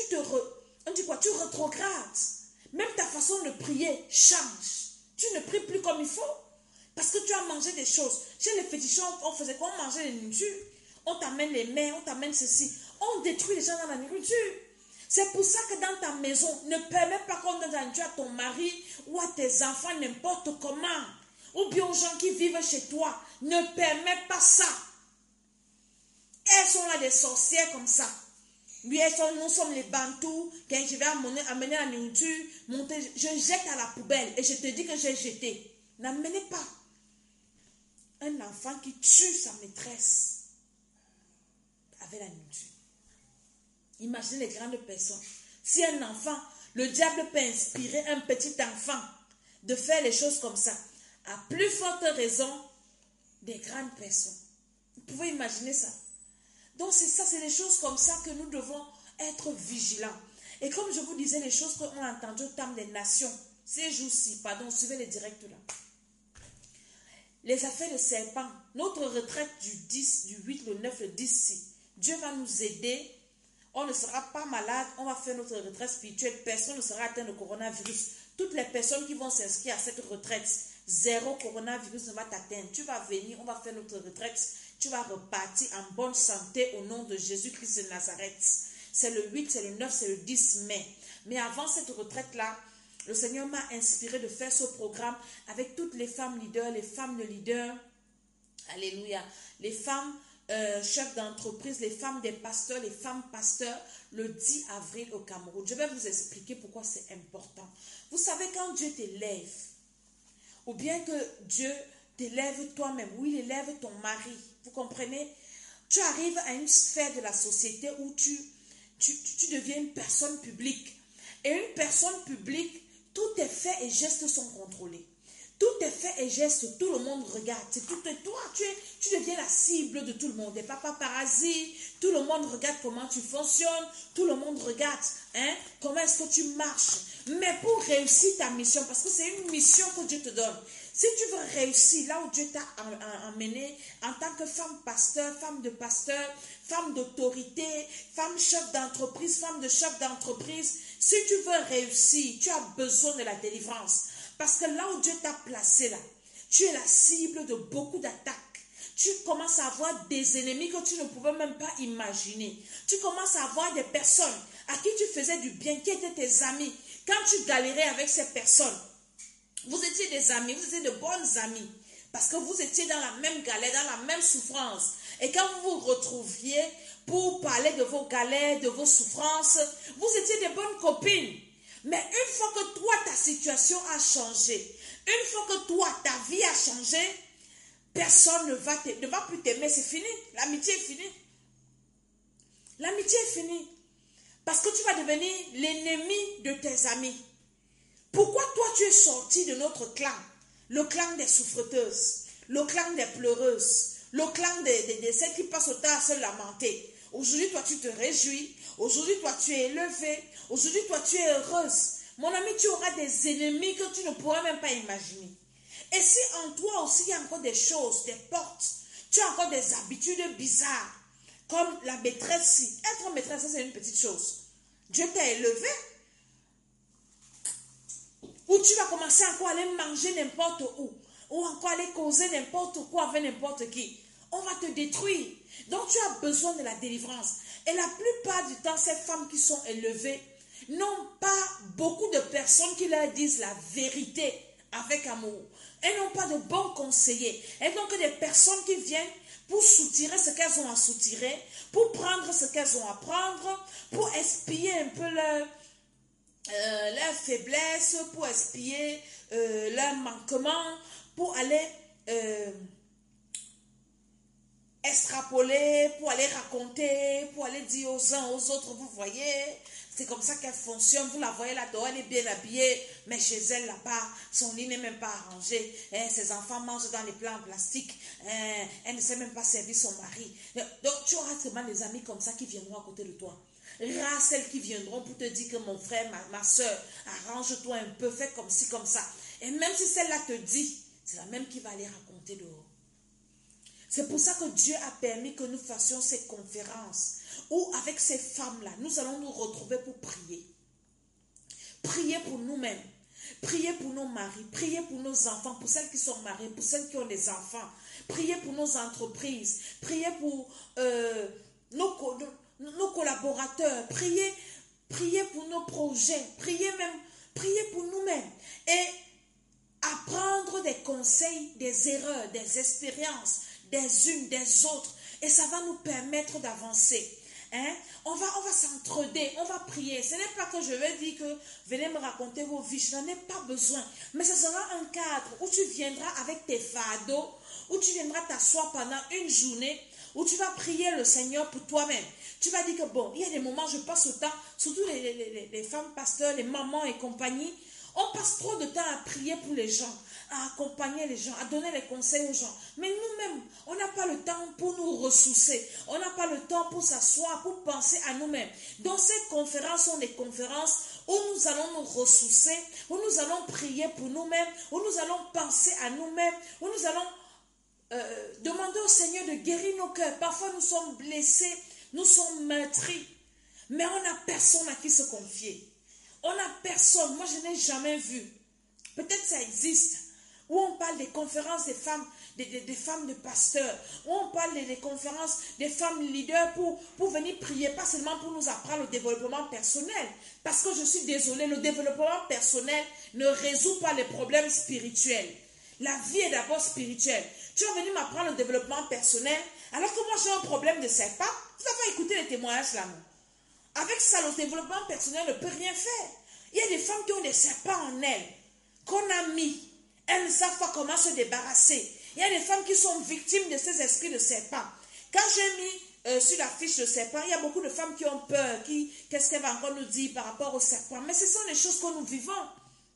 rétrogrades. Même ta façon de prier change. Tu ne pries plus comme il faut. Parce que tu as mangé des choses. Chez les féticheurs, on faisait quoi? On mangeait les nourritures. On t'amène les mains, on t'amène ceci. On détruit les gens dans la nourriture. C'est pour ça que dans ta maison, ne permets pas qu'on donne la nourriture à ton mari ou à tes enfants n'importe comment. Ou bien aux gens qui vivent chez toi. Ne permets pas ça. Elles sont là des sorcières comme ça. Oui, nous sommes les Bantous. Quand je vais amener la nourriture, je jette à la poubelle. Et je te dis que j'ai jeté. N'amenez pas un enfant qui tue sa maîtresse avec la nourriture. Imaginez les grandes personnes. Si un enfant, le diable peut inspirer un petit enfant de faire les choses comme ça, à plus forte raison des grandes personnes. Vous pouvez imaginer ça. Donc c'est ça, c'est des choses comme ça que nous devons être vigilants. Et comme je vous disais, les choses qu'on a entendues au terme des nations, ces jours-ci, suivez les directs là. Les affaires de serpent, notre retraite du 8, le 9, le 10, si Dieu va nous aider, on ne sera pas malade, on va faire notre retraite spirituelle, personne ne sera atteint de coronavirus. Toutes les personnes qui vont s'inscrire à cette retraite, zéro coronavirus ne va t'atteindre. Tu vas venir, on va faire notre retraite, tu vas repartir en bonne santé au nom de Jésus-Christ de Nazareth. C'est le 8, c'est le 9, c'est le 10 mai. Mais avant cette retraite-là, le Seigneur m'a inspiré de faire ce programme avec toutes les femmes leaders, les femmes de leaders, alléluia, les femmes chefs d'entreprise, les femmes des pasteurs, les femmes pasteurs, le 10 avril au Cameroun. Je vais vous expliquer pourquoi c'est important. Vous savez, quand Dieu t'élève, ou bien que Dieu t'élève toi-même, ou il élève ton mari, vous comprenez? Tu arrives à une sphère de la société où tu deviens une personne publique. Et une personne publique, tous tes faits et gestes sont contrôlés. Tous tes faits et gestes, tout le monde regarde. C'est tout toi, tu deviens la cible de tout le monde. Des paparazzi, tout le monde regarde comment tu fonctionnes. Tout le monde regarde comment est-ce que tu marches. Mais pour réussir ta mission, parce que c'est une mission que Dieu te donne. Si tu veux réussir là où Dieu t'a emmené en tant que femme pasteur, femme de pasteur, femme d'autorité, femme chef d'entreprise, femme de chef d'entreprise, si tu veux réussir, tu as besoin de la délivrance. Parce que là où Dieu t'a placé là, tu es la cible de beaucoup d'attaques. Tu commences à avoir des ennemis que tu ne pouvais même pas imaginer. Tu commences à avoir des personnes à qui tu faisais du bien, qui étaient tes amis. Quand tu galérais avec ces personnes, vous étiez des amis, vous étiez de bonnes amies. Parce que vous étiez dans la même galère, dans la même souffrance. Et quand vous vous retrouviez pour parler de vos galères, de vos souffrances, vous étiez des bonnes copines. Mais une fois que toi, ta situation a changé, une fois que toi, ta vie a changé, personne ne va plus t'aimer, c'est fini. L'amitié est finie. L'amitié est finie. Parce que tu vas devenir l'ennemi de tes amis. Pourquoi toi tu es sorti de notre clan? Le clan des souffreteuses, le clan des pleureuses, le clan de celles qui passent au temps à se lamenter. Aujourd'hui, toi tu te réjouis. Aujourd'hui, toi tu es élevé. Aujourd'hui, toi tu es heureuse. Mon ami, tu auras des ennemis que tu ne pourras même pas imaginer. Et si en toi aussi il y a encore des choses, des portes, tu as encore des habitudes bizarres, comme la maîtresse. Être maîtresse, c'est une petite chose. Dieu t'a élevé. Ou tu vas commencer encore à aller manger n'importe où. Ou encore aller causer n'importe quoi avec n'importe qui. On va te détruire. Donc tu as besoin de la délivrance. Et la plupart du temps, ces femmes qui sont élevées n'ont pas beaucoup de personnes qui leur disent la vérité avec amour. Elles n'ont pas de bons conseillers. Elles n'ont que des personnes qui viennent pour soutirer ce qu'elles ont à soutirer, pour prendre ce qu'elles ont à prendre, pour espier un peu leur faiblesse, pour espier leur manquement, pour aller extrapoler, pour aller raconter, pour aller dire aux uns aux autres, vous voyez, c'est comme ça qu'elle fonctionne, vous la voyez là-dedans, elle est bien habillée, mais chez elle là-bas, son lit n'est même pas arrangé, ses enfants mangent dans les plats en plastique, elle ne sait même pas servir son mari. Donc tu auras seulement des amis comme ça qui viendront à côté de toi. Rares celles qui viendront pour te dire que mon frère, ma soeur, arrange-toi un peu, fais comme ci, comme ça. Et même si celle-là te dit, c'est la même qui va aller raconter dehors. C'est pour ça que Dieu a permis que nous fassions ces conférences où avec ces femmes-là, nous allons nous retrouver pour prier. Prier pour nous-mêmes, prier pour nos maris, prier pour nos enfants, pour celles qui sont mariées, pour celles qui ont des enfants, prier pour nos entreprises, prier pour nos collaborateurs, prier pour nos projets, prier pour nous-mêmes et apprendre des conseils, des erreurs, des expériences, des unes, des autres, et ça va nous permettre d'avancer. On va s'entraider, on va prier. Ce n'est pas que je vais dire que venez me raconter vos vies, je n'en ai pas besoin. Mais ce sera un cadre où tu viendras avec tes fardeaux, où tu viendras t'asseoir pendant une journée, où tu vas prier le Seigneur pour toi-même. Tu vas dire que bon, il y a des moments, je passe le temps, surtout les femmes pasteurs, les mamans et compagnie, on passe trop de temps à prier pour les gens, à accompagner les gens, à donner les conseils aux gens. Mais nous-mêmes, on n'a pas le temps pour nous ressourcer. On n'a pas le temps pour s'asseoir, pour penser à nous-mêmes. Donc ces conférences sont des conférences où nous allons nous ressourcer, où nous allons prier pour nous-mêmes, où nous allons penser à nous-mêmes, où nous allons demander au Seigneur de guérir nos cœurs. Parfois nous sommes blessés, nous sommes meurtris, mais on n'a personne à qui se confier. On n'a personne, moi je n'ai jamais vu, peut-être ça existe, où on parle des conférences des femmes, des femmes de pasteurs, où on parle des conférences des femmes leaders pour venir prier, pas seulement pour nous apprendre le développement personnel, parce que je suis désolée, le développement personnel ne résout pas les problèmes spirituels. La vie est d'abord spirituelle. Tu vas venir m'apprendre le développement personnel, alors que moi j'ai un problème de serpent. Vous avez écouté les témoignages là, non? Avec ça, le développement personnel ne peut rien faire. Il y a des femmes qui ont des serpents en elles, qu'on a mis. Elles ne savent pas comment se débarrasser. Il y a des femmes qui sont victimes de ces esprits de serpents. Quand j'ai mis sur la fiche de serpent, il y a beaucoup de femmes qui ont peur. Qu'est-ce qu'elle va encore nous dire par rapport au serpent? Mais ce sont les choses que nous vivons.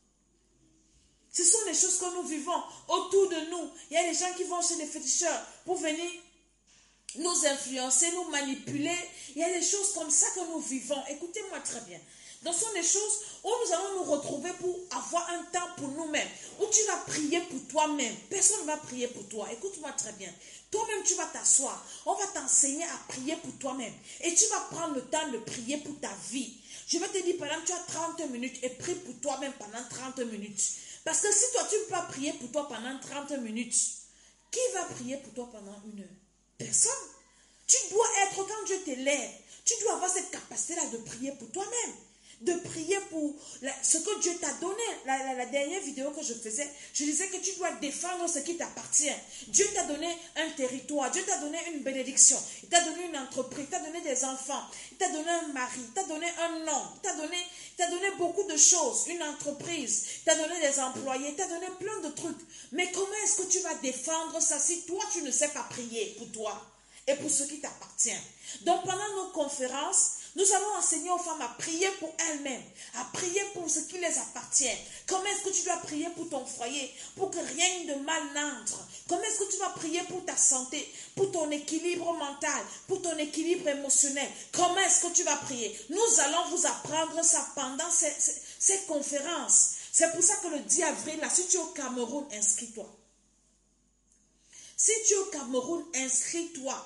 Ce sont les choses que nous vivons autour de nous. Il y a des gens qui vont chez les féticheurs pour venir nous influencer, nous manipuler. Il y a des choses comme ça que nous vivons. Écoutez-moi très bien. Donc, ce sont des choses où nous allons nous retrouver pour avoir un temps pour nous-mêmes, où tu vas prier pour toi-même. Personne ne va prier pour toi. Écoute-moi très bien. Toi-même, tu vas t'asseoir. On va t'enseigner à prier pour toi-même. Et tu vas prendre le temps de prier pour ta vie. Je vais te dire, par exemple, tu as 30 minutes et prie pour toi-même pendant 30 minutes. Parce que si toi, tu ne peux pas prier pour toi pendant 30 minutes, qui va prier pour toi pendant 1 heure? Personne. Tu dois être, quand Dieu t'élève, tu dois avoir cette capacité-là de prier pour toi-même. De prier pour ce que Dieu t'a donné. La dernière vidéo que je faisais, je disais que tu dois défendre ce qui t'appartient. Dieu t'a donné un territoire, Dieu t'a donné une bénédiction, il t'a donné une entreprise, il t'a donné des enfants, il t'a donné un mari, il t'a donné un nom, il t'a donné beaucoup de choses, une entreprise, il t'a donné des employés, il t'a donné plein de trucs. Mais comment est-ce que tu vas défendre ça si toi tu ne sais pas prier pour toi? et pour ce qui t'appartient. Donc pendant nos conférences, nous allons enseigner aux femmes à prier pour elles-mêmes, à prier pour ce qui les appartient. Comment est-ce que tu dois prier pour ton foyer, pour que rien de mal n'entre? Comment est-ce que tu vas prier pour ta santé, pour ton équilibre mental, pour ton équilibre émotionnel? Comment est-ce que tu vas prier? Nous allons vous apprendre ça pendant ces conférences. C'est pour ça que le 10 avril, là, si tu es au Cameroun, inscris-toi. Si tu es au Cameroun, inscris-toi.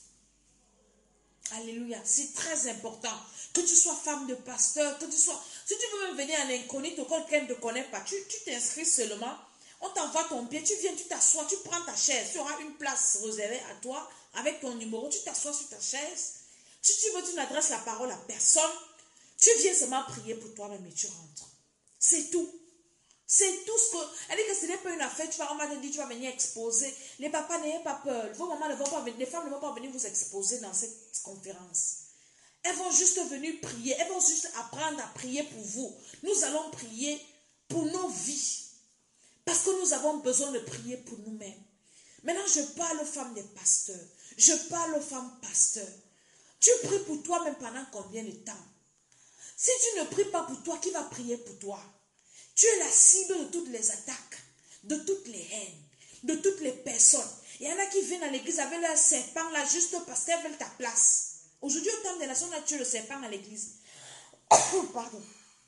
Alléluia, c'est très important. Que tu sois femme de pasteur, que tu sois... Si tu veux même venir à l'incognito, quelqu'un ne te connaît pas, tu t'inscris seulement. On t'envoie ton billet, tu viens, tu t'assois, tu prends ta chaise. Tu auras une place réservée à toi avec ton numéro. Tu t'assois sur ta chaise. Si tu veux, tu n'adresses la parole à personne. Tu viens seulement prier pour toi-même et tu rentres. C'est tout. C'est tout ce que... Elle dit que ce n'est pas une affaire, on m'a dit, tu vas venir exposer. Les papas, n'ayez pas peur. Vos mamans ne vont pas venir, les femmes ne vont pas venir vous exposer dans cette conférence. Elles vont juste venir prier. Elles vont juste apprendre à prier pour vous. Nous allons prier pour nos vies. Parce que nous avons besoin de prier pour nous-mêmes. Maintenant, je parle aux femmes des pasteurs. Je parle aux femmes pasteurs. Tu pries pour toi-même pendant combien de temps? Si tu ne pries pas pour toi, qui va prier pour toi? Tu es la cible de toutes les attaques, de toutes les haines, de toutes les personnes. Il y en a qui viennent à l'église avec leur serpent là juste parce qu'elles veulent ta place. Aujourd'hui, au temps des nations, on a tué le serpent à l'église. Pardon.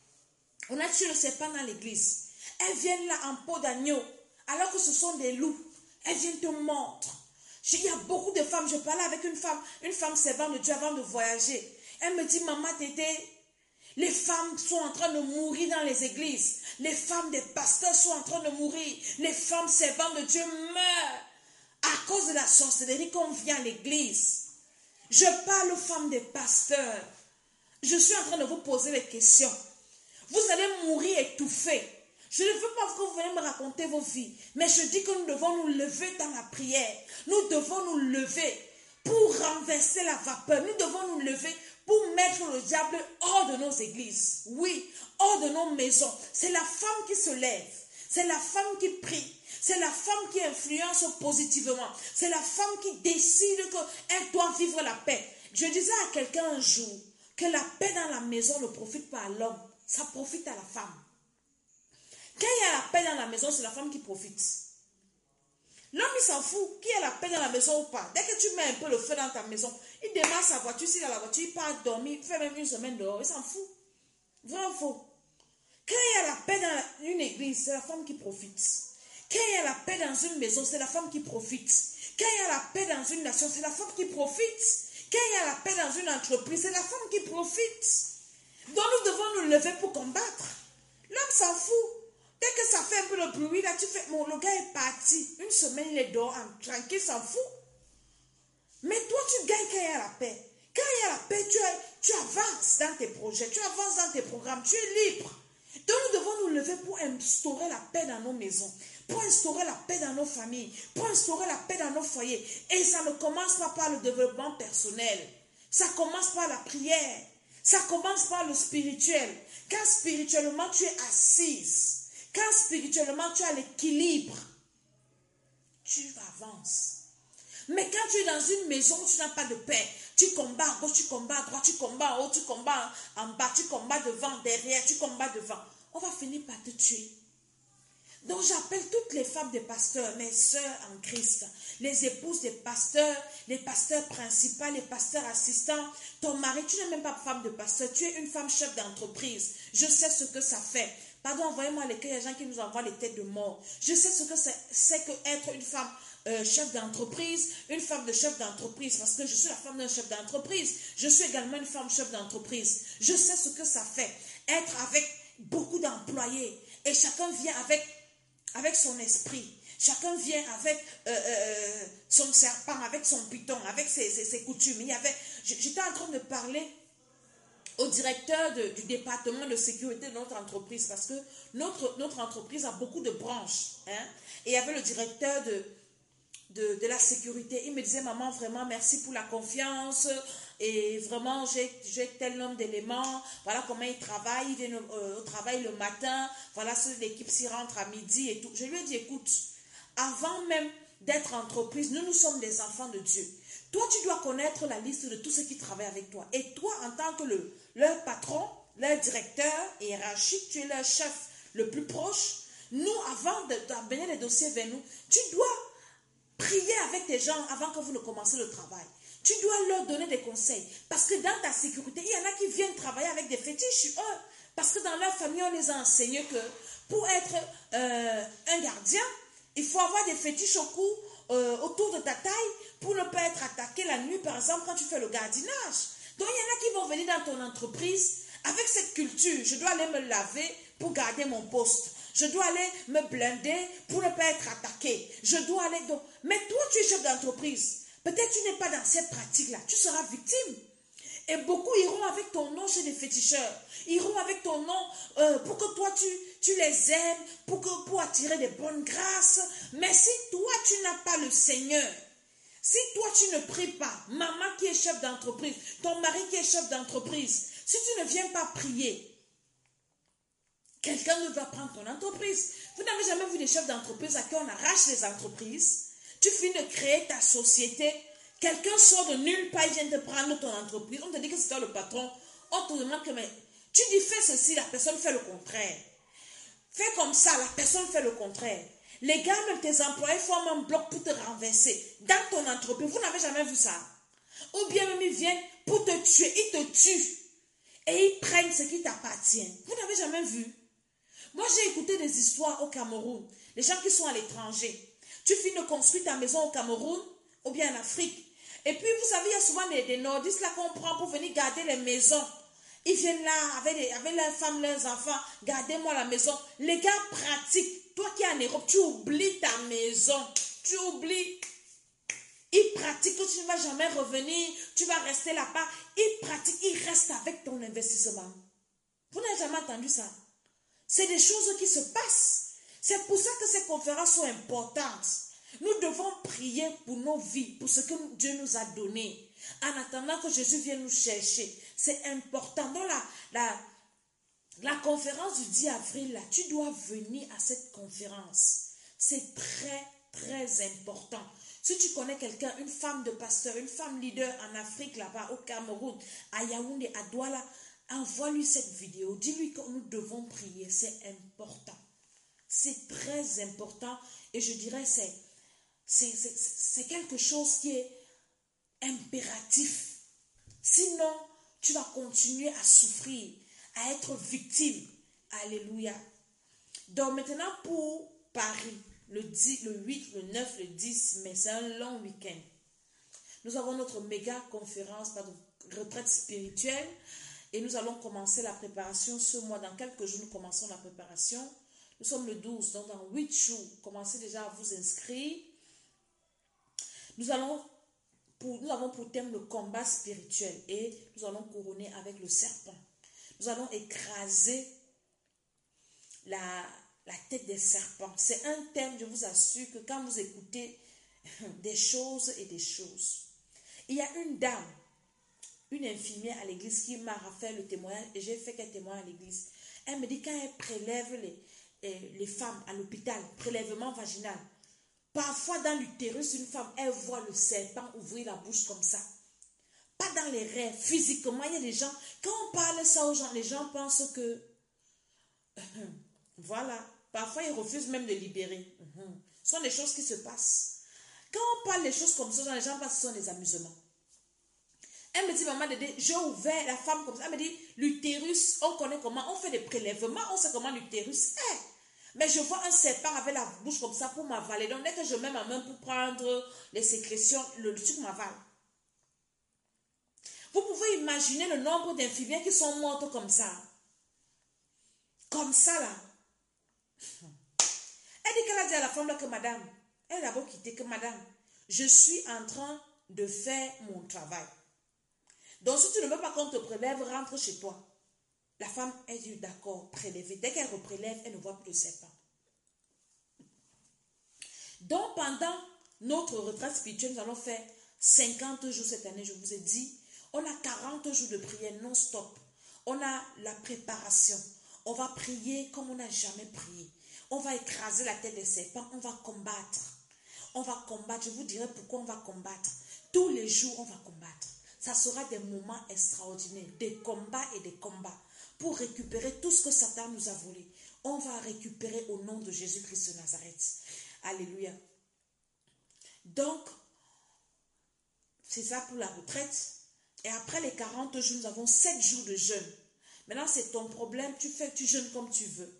On a tué le serpent dans l'église. Elles viennent là en peau d'agneau, alors que ce sont des loups. Elles viennent te mordre. Il y a beaucoup de femmes. Je parlais avec une femme servante de Dieu avant de voyager. Elle me dit, maman, Tété, les femmes sont en train de mourir dans les églises. Les femmes des pasteurs sont en train de mourir. Les femmes servantes de Dieu meurent à cause de la sorcellerie qu'on vient à l'église. Je parle aux femmes des pasteurs. Je suis en train de vous poser des questions. Vous allez mourir étouffés. Je ne veux pas que vous veniez me raconter vos vies. Mais je dis que nous devons nous lever dans la prière. Nous devons nous lever pour renverser la vapeur. Nous devons nous lever pour mettre le diable hors de nos églises. Oui, hors de nos maisons. C'est la femme qui se lève. C'est la femme qui prie. C'est la femme qui influence positivement. C'est la femme qui décide qu'elle doit vivre la paix. Je disais à quelqu'un un jour que la paix dans la maison ne profite pas à l'homme. Ça profite à la femme. Quand il y a la paix dans la maison, c'est la femme qui profite. L'homme, il s'en fout qu'il y a la paix dans la maison ou pas. Dès que tu mets un peu le feu dans ta maison, il démarre sa voiture, s'il a la voiture, il part dormir, il fait même une semaine dehors, il s'en fout. Vrai ou faux? Quand il y a la paix dans une église, c'est la femme qui profite. Quand il y a la paix dans une maison, c'est la femme qui profite. Quand il y a la paix dans une nation, c'est la femme qui profite. Quand il y a la paix dans une entreprise, c'est la femme qui profite. Donc nous devons nous lever pour combattre. L'homme s'en fout. Dès que ça fait un peu de bruit, là, tu fais, bon, le gars est parti. Une semaine, il est dehors, tranquille, s'en fout. Mais toi, tu gagnes quand il y a la paix. Quand il y a la paix, tu avances dans tes projets, tu avances dans tes programmes, tu es libre. Donc nous devons nous lever pour instaurer la paix dans nos maisons, pour instaurer la paix dans nos familles, pour instaurer la paix dans nos foyers. Et ça ne commence pas par le développement personnel. Ça commence par la prière. Ça commence par le spirituel. Quand spirituellement tu es assise, quand spirituellement tu as l'équilibre, tu avances. Mais quand tu es dans une maison où tu n'as pas de paix, tu combats à gauche, tu combats à droite, tu combats en haut, tu combats en bas, tu combats devant, derrière, tu combats devant. On va finir par te tuer. Donc j'appelle toutes les femmes des pasteurs, mes sœurs en Christ, les épouses des pasteurs, les pasteurs principaux, les pasteurs assistants. Ton mari, tu n'es même pas femme de pasteur, tu es une femme chef d'entreprise. Je sais ce que ça fait. Pardon, envoyez-moi les gens qui nous envoient les têtes de mort. Je sais ce que c'est que être une femme chef d'entreprise, une femme de chef d'entreprise, parce que je suis la femme d'un chef d'entreprise. Je suis également une femme chef d'entreprise. Je sais ce que ça fait, être avec beaucoup d'employés. Et chacun vient avec son esprit. Chacun vient avec son serpent, avec son python, avec ses coutumes. J'étais en train de parler au directeur du département de sécurité de notre entreprise, parce que notre entreprise a beaucoup de branches. Hein? Et il y avait le directeur de la sécurité. Il me disait, maman, vraiment, merci pour la confiance. Et vraiment, j'ai tel nombre d'éléments. Voilà comment il travaille. Il vient au travail le matin. Voilà, l'équipe s'y rentre à midi et tout. Je lui ai dit, écoute, avant même d'être entreprise, nous sommes des enfants de Dieu. Toi, tu dois connaître la liste de tous ceux qui travaillent avec toi. Et toi, en tant que leur patron, leur directeur hiérarchique, tu es leur chef le plus proche. Nous, avant d'amener les dossiers vers nous, tu dois prier avec tes gens avant que vous ne commenciez le travail. Tu dois leur donner des conseils. Parce que dans ta sécurité, il y en a qui viennent travailler avec des fétiches sur eux. Parce que dans leur famille, on les a enseigné que pour être un gardien, il faut avoir des fétiches autour de ta taille pour ne pas être attaqué la nuit, par exemple, quand tu fais le gardinage. Donc, il y en a qui vont venir dans ton entreprise avec cette culture. Je dois aller me laver pour garder mon poste. Je dois aller me blinder pour ne pas être attaqué. Je dois aller... Donc... Mais toi, tu es chef d'entreprise. Peut-être tu n'es pas dans cette pratique-là. Tu seras victime. Et beaucoup iront avec ton nom chez des féticheurs. Iront avec ton nom pour que toi, tu les aimes, pour attirer des bonnes grâces. Mais si toi, tu n'as pas le Seigneur, si toi, tu ne pries pas, maman qui est chef d'entreprise, ton mari qui est chef d'entreprise, si tu ne viens pas prier, quelqu'un ne va prendre ton entreprise. Vous n'avez jamais vu des chefs d'entreprise à qui on arrache les entreprises. Tu finis de créer ta société. Quelqu'un sort de nulle part, il vient te prendre ton entreprise. On te dit que c'est toi le patron. On te demande que, mais tu dis fais ceci, la personne fait le contraire. Fais comme ça, la personne fait le contraire. Les gars, même tes employés forment un bloc pour te renverser. Dans ton entreprise, vous n'avez jamais vu ça. Ou bien même ils viennent pour te tuer, ils te tuent. Et ils prennent ce qui t'appartient. Vous n'avez jamais vu. Moi, j'ai écouté des histoires au Cameroun. Les gens qui sont à l'étranger. Tu finis de construire ta maison au Cameroun ou bien en Afrique. Et puis, vous savez, il y a souvent des nordistes là qu'on prend pour venir garder les maisons. Ils viennent là avec leurs femmes, leurs enfants. Gardez-moi la maison. Les gars pratiquent. Toi qui es en Europe, tu oublies ta maison. Tu oublies. Ils pratiquent que tu ne vas jamais revenir. Tu vas rester là-bas. Ils pratiquent. Ils restent avec ton investissement. Vous n'avez jamais entendu ça? C'est des choses qui se passent. C'est pour ça que ces conférences sont importantes. Nous devons prier pour nos vies, pour ce que Dieu nous a donné. En attendant que Jésus vienne nous chercher. C'est important. Dans la conférence du 10 avril, là, tu dois venir à cette conférence. C'est très, très important. Si tu connais quelqu'un, une femme de pasteur, une femme leader en Afrique, là-bas, au Cameroun, à Yaoundé, à Douala, envoie-lui cette vidéo. Dis-lui que nous devons prier. C'est important. C'est très important. Et je dirais, c'est quelque chose qui est impératif. Sinon, tu vas continuer à souffrir, à être victime. Alléluia. Donc maintenant, pour Paris, le 8, le 9, le 10 mai, c'est un long week-end. Nous avons notre méga conférence, retraite spirituelle. Et nous allons commencer la préparation ce mois. Dans quelques jours, nous commençons la préparation. Nous sommes le 12, donc dans 8 jours, commencez déjà à vous inscrire. Nous avons pour thème le combat spirituel et nous allons couronner avec le serpent. Nous allons écraser la tête des serpents. C'est un thème, je vous assure, que quand vous écoutez des choses et des choses. Il y a une dame, une infirmière à l'église qui m'a fait le témoignage et j'ai fait qu'elle témoigne à l'église. Elle me dit quand elle prélève les femmes à l'hôpital, prélèvement vaginal, parfois dans l'utérus d'une femme, elle voit le serpent ouvrir la bouche comme ça. Pas dans les rêves, physiquement, il y a des gens, quand on parle ça aux gens, les gens pensent que, voilà, parfois ils refusent même de libérer. Ce sont des choses qui se passent. Quand on parle des choses comme ça, les gens pensent que ce sont des amusements. Elle me dit, maman, j'ai ouvert la femme comme ça. Elle me dit, l'utérus, on connaît comment, on fait des prélèvements, on sait comment l'utérus est. Mais je vois un serpent avec la bouche comme ça pour m'avaler. Donc, dès que je mets ma main pour prendre les sécrétions, le truc m'avale. Vous pouvez imaginer le nombre d'infirmières qui sont mortes comme ça. Comme ça, là. Elle dit qu'elle a dit à la femme là que madame, elle a d'abord quitté que madame, je suis en train de faire mon travail. Donc, si tu ne veux pas qu'on te prélève, rentre chez toi. La femme, elle dit d'accord, prélever. Dès qu'elle reprélève, elle ne voit plus le serpent. Donc, pendant notre retraite spirituelle, nous allons faire 50 jours cette année, je vous ai dit. On a 40 jours de prière non-stop. On a la préparation. On va prier comme on n'a jamais prié. On va écraser la tête des serpents. On va combattre. On va combattre. Je vous dirai pourquoi on va combattre. Tous les jours, on va combattre. Ça sera des moments extraordinaires, des combats et des combats pour récupérer tout ce que Satan nous a volé. On va récupérer au nom de Jésus-Christ de Nazareth. Alléluia. Donc, c'est ça pour la retraite. Et après les 40 jours, nous avons 7 jours de jeûne. Maintenant, c'est ton problème. Tu jeûnes comme tu veux.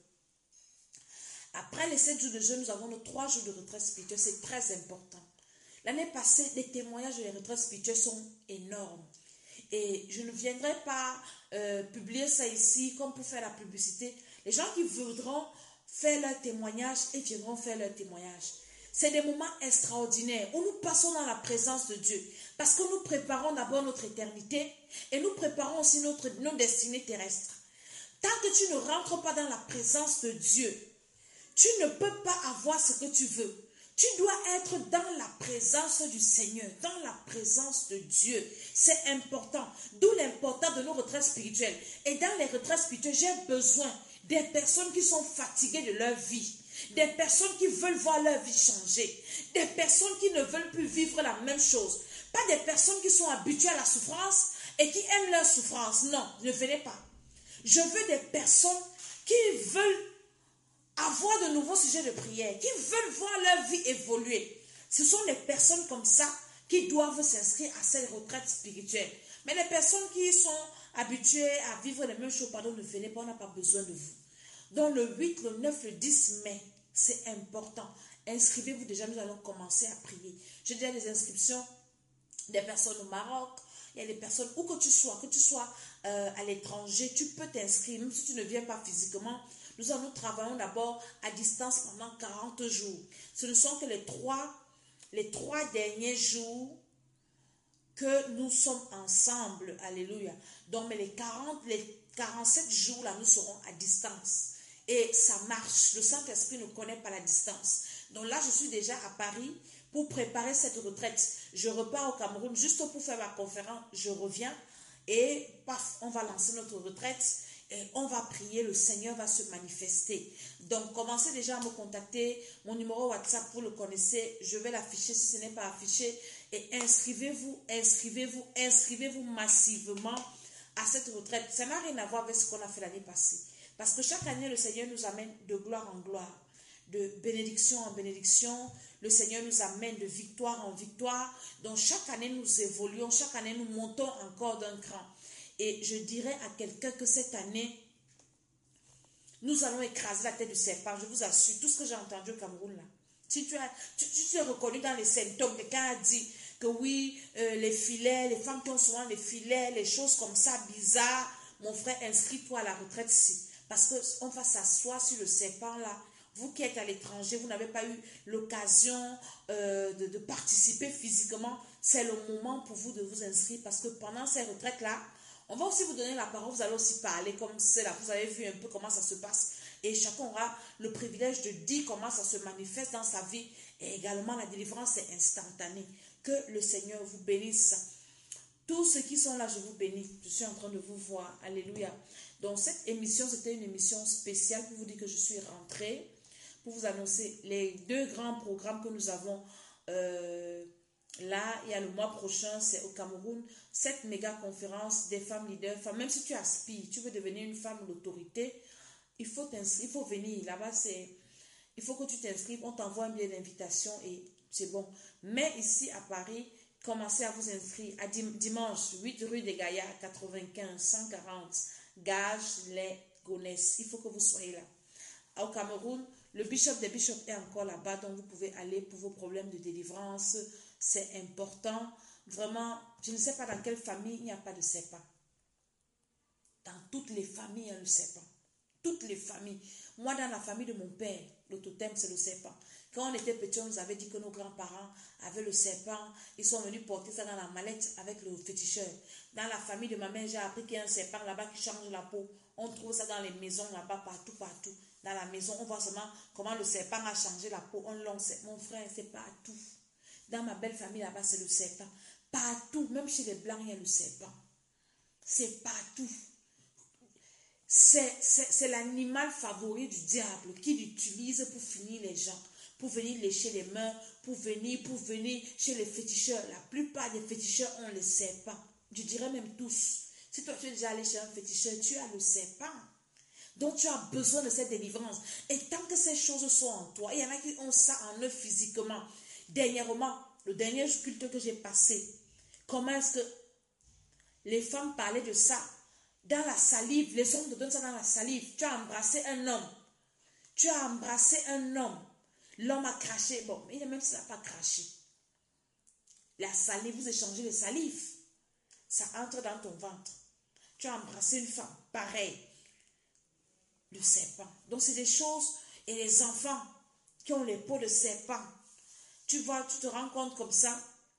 Après les 7 jours de jeûne, nous avons nos 3 jours de retraite spirituelle. C'est très important. L'année passée, les témoignages de les retraites spirituelles sont énormes. Et je ne viendrai pas publier ça ici comme pour faire la publicité. Les gens qui voudront faire leur témoignage, ils viendront faire leur témoignage. C'est des moments extraordinaires où nous passons dans la présence de Dieu. Parce que nous préparons d'abord notre éternité et nous préparons aussi nos destinées terrestres. Tant que tu ne rentres pas dans la présence de Dieu, tu ne peux pas avoir ce que tu veux. Tu dois être dans la présence du Seigneur, dans la présence de Dieu. C'est important. D'où l'importance de nos retraites spirituelles. Et dans les retraites spirituelles, j'ai besoin des personnes qui sont fatiguées de leur vie. Des personnes qui veulent voir leur vie changer. Des personnes qui ne veulent plus vivre la même chose. Pas des personnes qui sont habituées à la souffrance et qui aiment leur souffrance. Non, ne venez pas. Je veux des personnes qui veulent avoir de nouveaux sujets de prière, qui veulent voir leur vie évoluer. Ce sont les personnes comme ça qui doivent s'inscrire à cette retraite spirituelle. Mais les personnes qui sont habituées à vivre les mêmes choses, pardon, ne venez pas, on n'a pas besoin de vous. Donc le 8, le 9, le 10 mai, c'est important. Inscrivez-vous déjà, nous allons commencer à prier. J'ai déjà des inscriptions des personnes au Maroc. Il y a des personnes, où que tu sois à l'étranger, tu peux t'inscrire, même si tu ne viens pas physiquement. Nous travaillons d'abord à distance pendant 40 jours. Ce ne sont que les trois derniers jours que nous sommes ensemble. Alléluia. Donc, mais les 47 jours là, nous serons à distance. Et ça marche. Le Saint-Esprit ne connaît pas la distance. Donc là, je suis déjà à Paris pour préparer cette retraite. Je repars au Cameroun juste pour faire ma conférence. Je reviens et paf, on va lancer notre retraite. Et on va prier, le Seigneur va se manifester. Donc, commencez déjà à me contacter. Mon numéro WhatsApp, vous le connaissez. Je vais l'afficher si ce n'est pas affiché. Et inscrivez-vous massivement à cette retraite. Ça n'a rien à voir avec ce qu'on a fait l'année passée. Parce que chaque année, le Seigneur nous amène de gloire en gloire, de bénédiction en bénédiction. Le Seigneur nous amène de victoire en victoire. Donc, chaque année, nous évoluons. Chaque année, nous montons encore d'un cran. Et je dirais à quelqu'un que cette année, nous allons écraser la tête du serpent. Je vous assure, tout ce que j'ai entendu au Cameroun là. Si tu es reconnu dans les symptômes, quelqu'un a dit que oui, les filets, les femmes qui ont souvent les filets, les choses comme ça, bizarres, mon frère, inscris-toi à la retraite ici. Parce qu'on va s'asseoir sur le serpent là. Vous qui êtes à l'étranger, vous n'avez pas eu l'occasion de participer physiquement. C'est le moment pour vous de vous inscrire parce que pendant ces retraites-là, on va aussi vous donner la parole, vous allez aussi parler comme c'est là. Vous avez vu un peu comment ça se passe. Et chacun aura le privilège de dire comment ça se manifeste dans sa vie. Et également, la délivrance est instantanée. Que le Seigneur vous bénisse. Tous ceux qui sont là, je vous bénis. Je suis en train de vous voir. Alléluia. Donc, cette émission, c'était une émission spéciale pour vous dire que je suis rentrée. Pour vous annoncer les 2 grands programmes que nous avons là, il y a le mois prochain, c'est au Cameroun, cette méga conférence des femmes leaders. Enfin, même si tu aspires, tu veux devenir une femme d'autorité, il faut venir. Là-bas, il faut que tu t'inscrives. On t'envoie un billet d'invitation et c'est bon. Mais ici à Paris, commencez à vous inscrire. À dimanche, 8 rue des Gaillards, 95 140, Gage-les-Gonesse. Il faut que vous soyez là. Au Cameroun, le bishop des bishops est encore là-bas, donc vous pouvez aller pour vos problèmes de délivrance. C'est important. Vraiment, je ne sais pas dans quelle famille il n'y a pas de serpent. Dans toutes les familles, il y a le serpent. Toutes les familles. Moi, dans la famille de mon père, le totem, c'est le serpent. Quand on était petit, on nous avait dit que nos grands-parents avaient le serpent. Ils sont venus porter ça dans la mallette avec le féticheur. Dans la famille de ma mère, j'ai appris qu'il y a un serpent là-bas qui change la peau. On trouve ça dans les maisons là-bas, partout. Dans la maison, on voit seulement comment le serpent a changé la peau. Mon frère, c'est partout. Dans ma belle famille là-bas, c'est le serpent. Partout, même chez les blancs, il y a le serpent. C'est partout. C'est l'animal favori du diable qui l'utilise pour finir les gens, pour venir lécher les mains, pour venir chez les féticheurs. La plupart des féticheurs ont le serpent. Je dirais même tous. Si toi tu es déjà allé chez un féticheur, tu as le serpent. Donc tu as besoin de cette délivrance. Et tant que ces choses sont en toi, il y en a qui ont ça en eux physiquement. Dernièrement, le dernier culte que j'ai passé, comment est-ce que les femmes parlaient de ça? Dans la salive, les hommes te donnent ça dans la salive. Tu as embrassé un homme. Tu as embrassé un homme. L'homme a craché. Bon, il même s'il n'a pas craché. La salive, vous échangez les salives. Ça entre dans ton ventre. Tu as embrassé une femme. Pareil. Le serpent. Donc, c'est des choses. Et les enfants qui ont les peaux de serpent. Tu vois, tu te rends compte comme ça.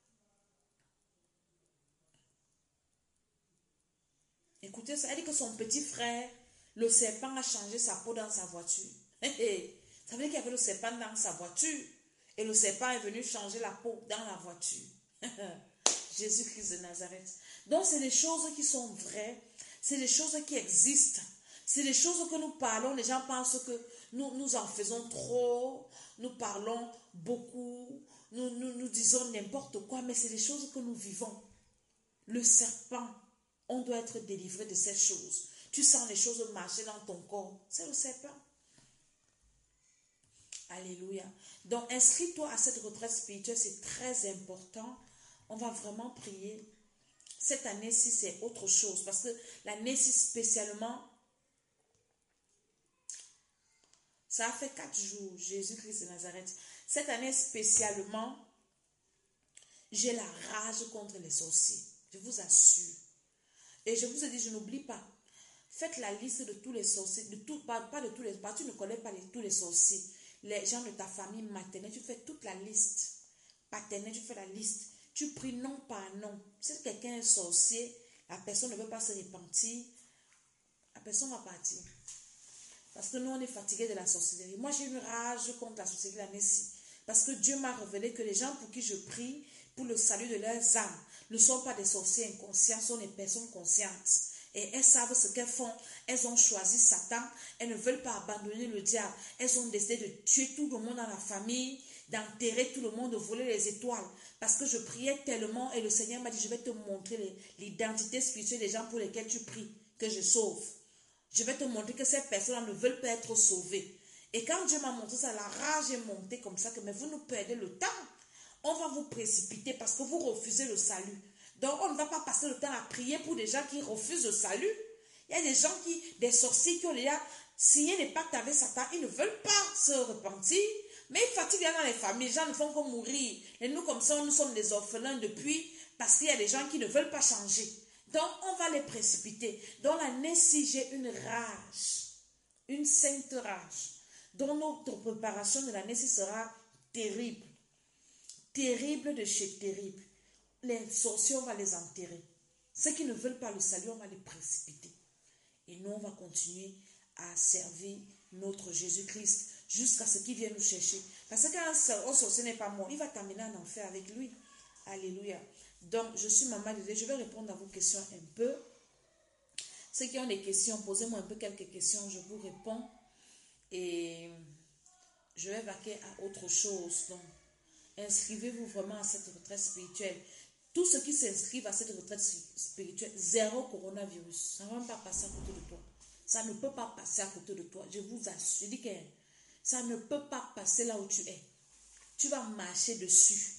Écoutez, ça veut dire que son petit frère, le serpent a changé sa peau dans sa voiture. Ça veut dire qu'il y avait le serpent dans sa voiture. Et le serpent est venu changer la peau dans la voiture. Jésus-Christ de Nazareth. Donc, c'est des choses qui sont vraies. C'est des choses qui existent. C'est des choses que nous parlons. Les gens pensent que nous en faisons trop. Nous parlons beaucoup. Nous disons n'importe quoi. Mais c'est des choses que nous vivons. Le serpent. On doit être délivré de ces choses. Tu sens les choses marcher dans ton corps. C'est le serpent. Alléluia. Donc, inscris-toi à cette retraite spirituelle. C'est très important. On va vraiment prier. Cette année-ci, c'est autre chose. Parce que l'année-ci, spécialement, ça a fait 4 jours. Jésus-Christ de Nazareth. Cette année, spécialement, j'ai la rage contre les sorciers. Je vous assure. Et je vous ai dit, je n'oublie pas. Faites la liste de tous les sorciers, pas de tous les, tu ne connais pas tous les sorciers. Les gens de ta famille maternelle, tu fais toute la liste. Paternelle, tu fais la liste. Tu pries nom par nom. Si quelqu'un est sorcier, la personne ne veut pas se repentir, la personne va partir. Parce que nous, on est fatigués de la sorcellerie. Moi, j'ai une rage contre la sorcellerie l'année-ci. Parce que Dieu m'a révélé que les gens pour qui je prie, pour le salut de leurs âmes, ne sont pas des sorciers inconscients, sont des personnes conscientes. Et elles savent ce qu'elles font. Elles ont choisi Satan. Elles ne veulent pas abandonner le diable. Elles ont décidé de tuer tout le monde dans la famille, d'enterrer tout le monde, de voler les étoiles. Parce que je priais tellement et le Seigneur m'a dit, je vais te montrer l'identité spirituelle des gens pour lesquels tu pries, que je sauve. Je vais te montrer que ces personnes ne veulent pas être sauvées. Et quand Dieu m'a montré ça, la rage est montée comme ça, que mais vous nous perdez le temps. On va vous précipiter parce que vous refusez le salut. Donc, on ne va pas passer le temps à prier pour des gens qui refusent le salut. Il y a des gens des sorciers qui ont déjà signé des pactes avec Satan. Ils ne veulent pas se repentir. Mais ils fatiguent dans les familles. Les gens ne font que mourir. Et nous, comme ça, nous sommes des orphelins depuis parce qu'il y a des gens qui ne veulent pas changer. Donc, on va les précipiter. Dans l'année-ci, j'ai une rage. Une sainte rage. Donc, notre préparation de l'année-ci sera terrible. Terrible de chez terrible. Les sorciers, on va les enterrer. Ceux qui ne veulent pas le salut, on va les précipiter. Et nous, on va continuer à servir notre Jésus-Christ jusqu'à ce qu'il vienne nous chercher. Parce que quand un sorcier n'est pas mort, il va t'amener en enfer avec lui. Alléluia. Donc, je suis Maman Dédé. Je vais répondre à vos questions un peu. Ceux qui ont des questions, posez-moi un peu quelques questions. Je vous réponds. Et je vais vaquer à autre chose. Donc, inscrivez-vous vraiment à cette retraite spirituelle. Tous ceux qui s'inscrivent à cette retraite spirituelle, 0 coronavirus. Ça ne va même pas passer à côté de toi. Ça ne peut pas passer à côté de toi. Je vous assure. Je dis que ça ne peut pas passer là où tu es. Tu vas marcher dessus.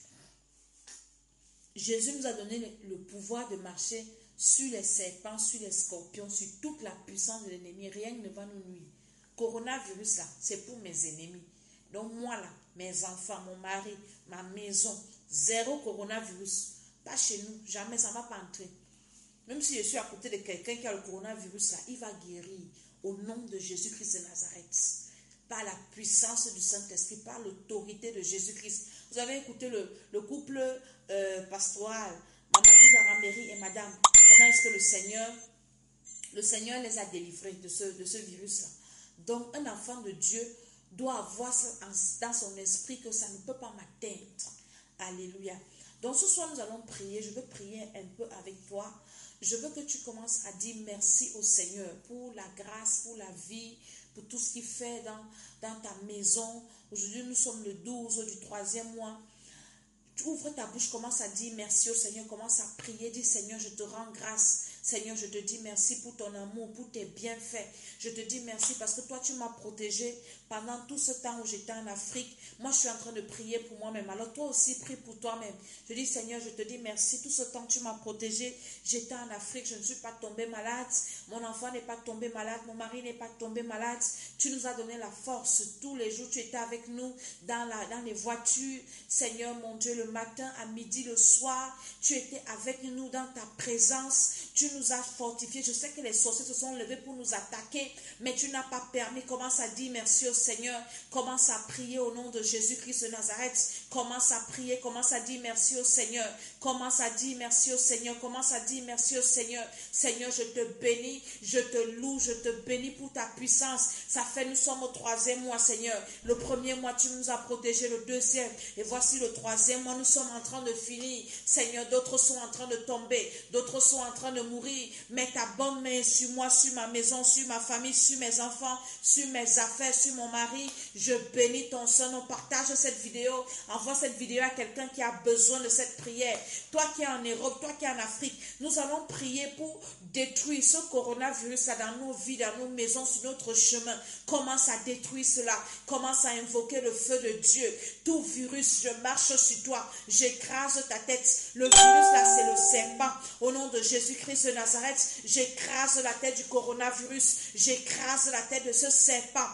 Jésus nous a donné le pouvoir de marcher sur les serpents, sur les scorpions, sur toute la puissance de l'ennemi. Rien ne va nous nuire. Coronavirus là, c'est pour mes ennemis. Donc moi là, mes enfants, mon mari, ma maison, 0 coronavirus. Pas chez nous, jamais, ça ne va pas entrer. Même si je suis à côté de quelqu'un qui a le coronavirus là, il va guérir au nom de Jésus-Christ de Nazareth. Par la puissance du Saint-Esprit, par l'autorité de Jésus-Christ. Vous avez écouté le couple pastoral, Mamadou Garameri et Madame. Comment est-ce que le Seigneur les a délivrés de ce virus-là. Donc, un enfant de Dieu doit avoir dans son esprit que ça ne peut pas m'atteindre. Alléluia. Donc, ce soir, nous allons prier. Je veux prier un peu avec toi. Je veux que tu commences à dire merci au Seigneur pour la grâce, pour la vie, pour tout ce qu'il fait dans ta maison. Aujourd'hui, nous sommes le 12 du 3e mois. Tu ouvres ta bouche, commence à dire merci au Seigneur, commence à prier, dis Seigneur, je te rends grâce. Seigneur, je te dis merci pour ton amour, pour tes bienfaits. Je te dis merci parce que toi, tu m'as protégé pendant tout ce temps où j'étais en Afrique. Moi, je suis en train de prier pour moi-même. Alors, toi aussi, prie pour toi-même. Je dis, Seigneur, je te dis merci. Tout ce temps, tu m'as protégé. J'étais en Afrique, je ne suis pas tombée malade. Mon enfant n'est pas tombé malade. Mon mari n'est pas tombé malade. Tu nous as donné la force. Tous les jours, tu étais avec nous dans les voitures. Seigneur, mon Dieu, le matin, à midi, le soir, tu étais avec nous dans ta présence. Tu nous as fortifiés. Je sais que les sorciers se sont levés pour nous attaquer, mais tu n'as pas permis. Commence à dire merci au Seigneur. Commence à prier au nom de Jésus-Christ de Nazareth. Commence à prier. Commence à dire merci au Seigneur. Commence à dire merci au Seigneur. Commence à dire merci au Seigneur. Seigneur, je te bénis. Je te loue. Je te bénis pour ta puissance. Ça fait, nous sommes au 3e mois, Seigneur. Le 1er mois, tu nous as protégés. Le 2e. Et voici le 3e mois. Nous sommes en train de finir. Seigneur, d'autres sont en train de tomber. D'autres sont en train de mourir. Mets ta bonne main sur moi, sur ma maison, sur ma famille, sur mes enfants, sur mes affaires, sur mon mari. Je bénis ton Saint-Nom. Partage cette vidéo. Envoie cette vidéo à quelqu'un qui a besoin de cette prière. Toi qui es en Europe, toi qui es en Afrique, nous allons prier pour détruire ce coronavirus là dans nos vies, dans nos maisons, sur notre chemin. Commence à détruire cela. Commence à invoquer le feu de Dieu. Tout virus, je marche sur toi. J'écrase ta tête. Le virus là, c'est le serpent. Au nom de Jésus-Christ de Nazareth, j'écrase la tête du coronavirus. J'écrase la tête de ce serpent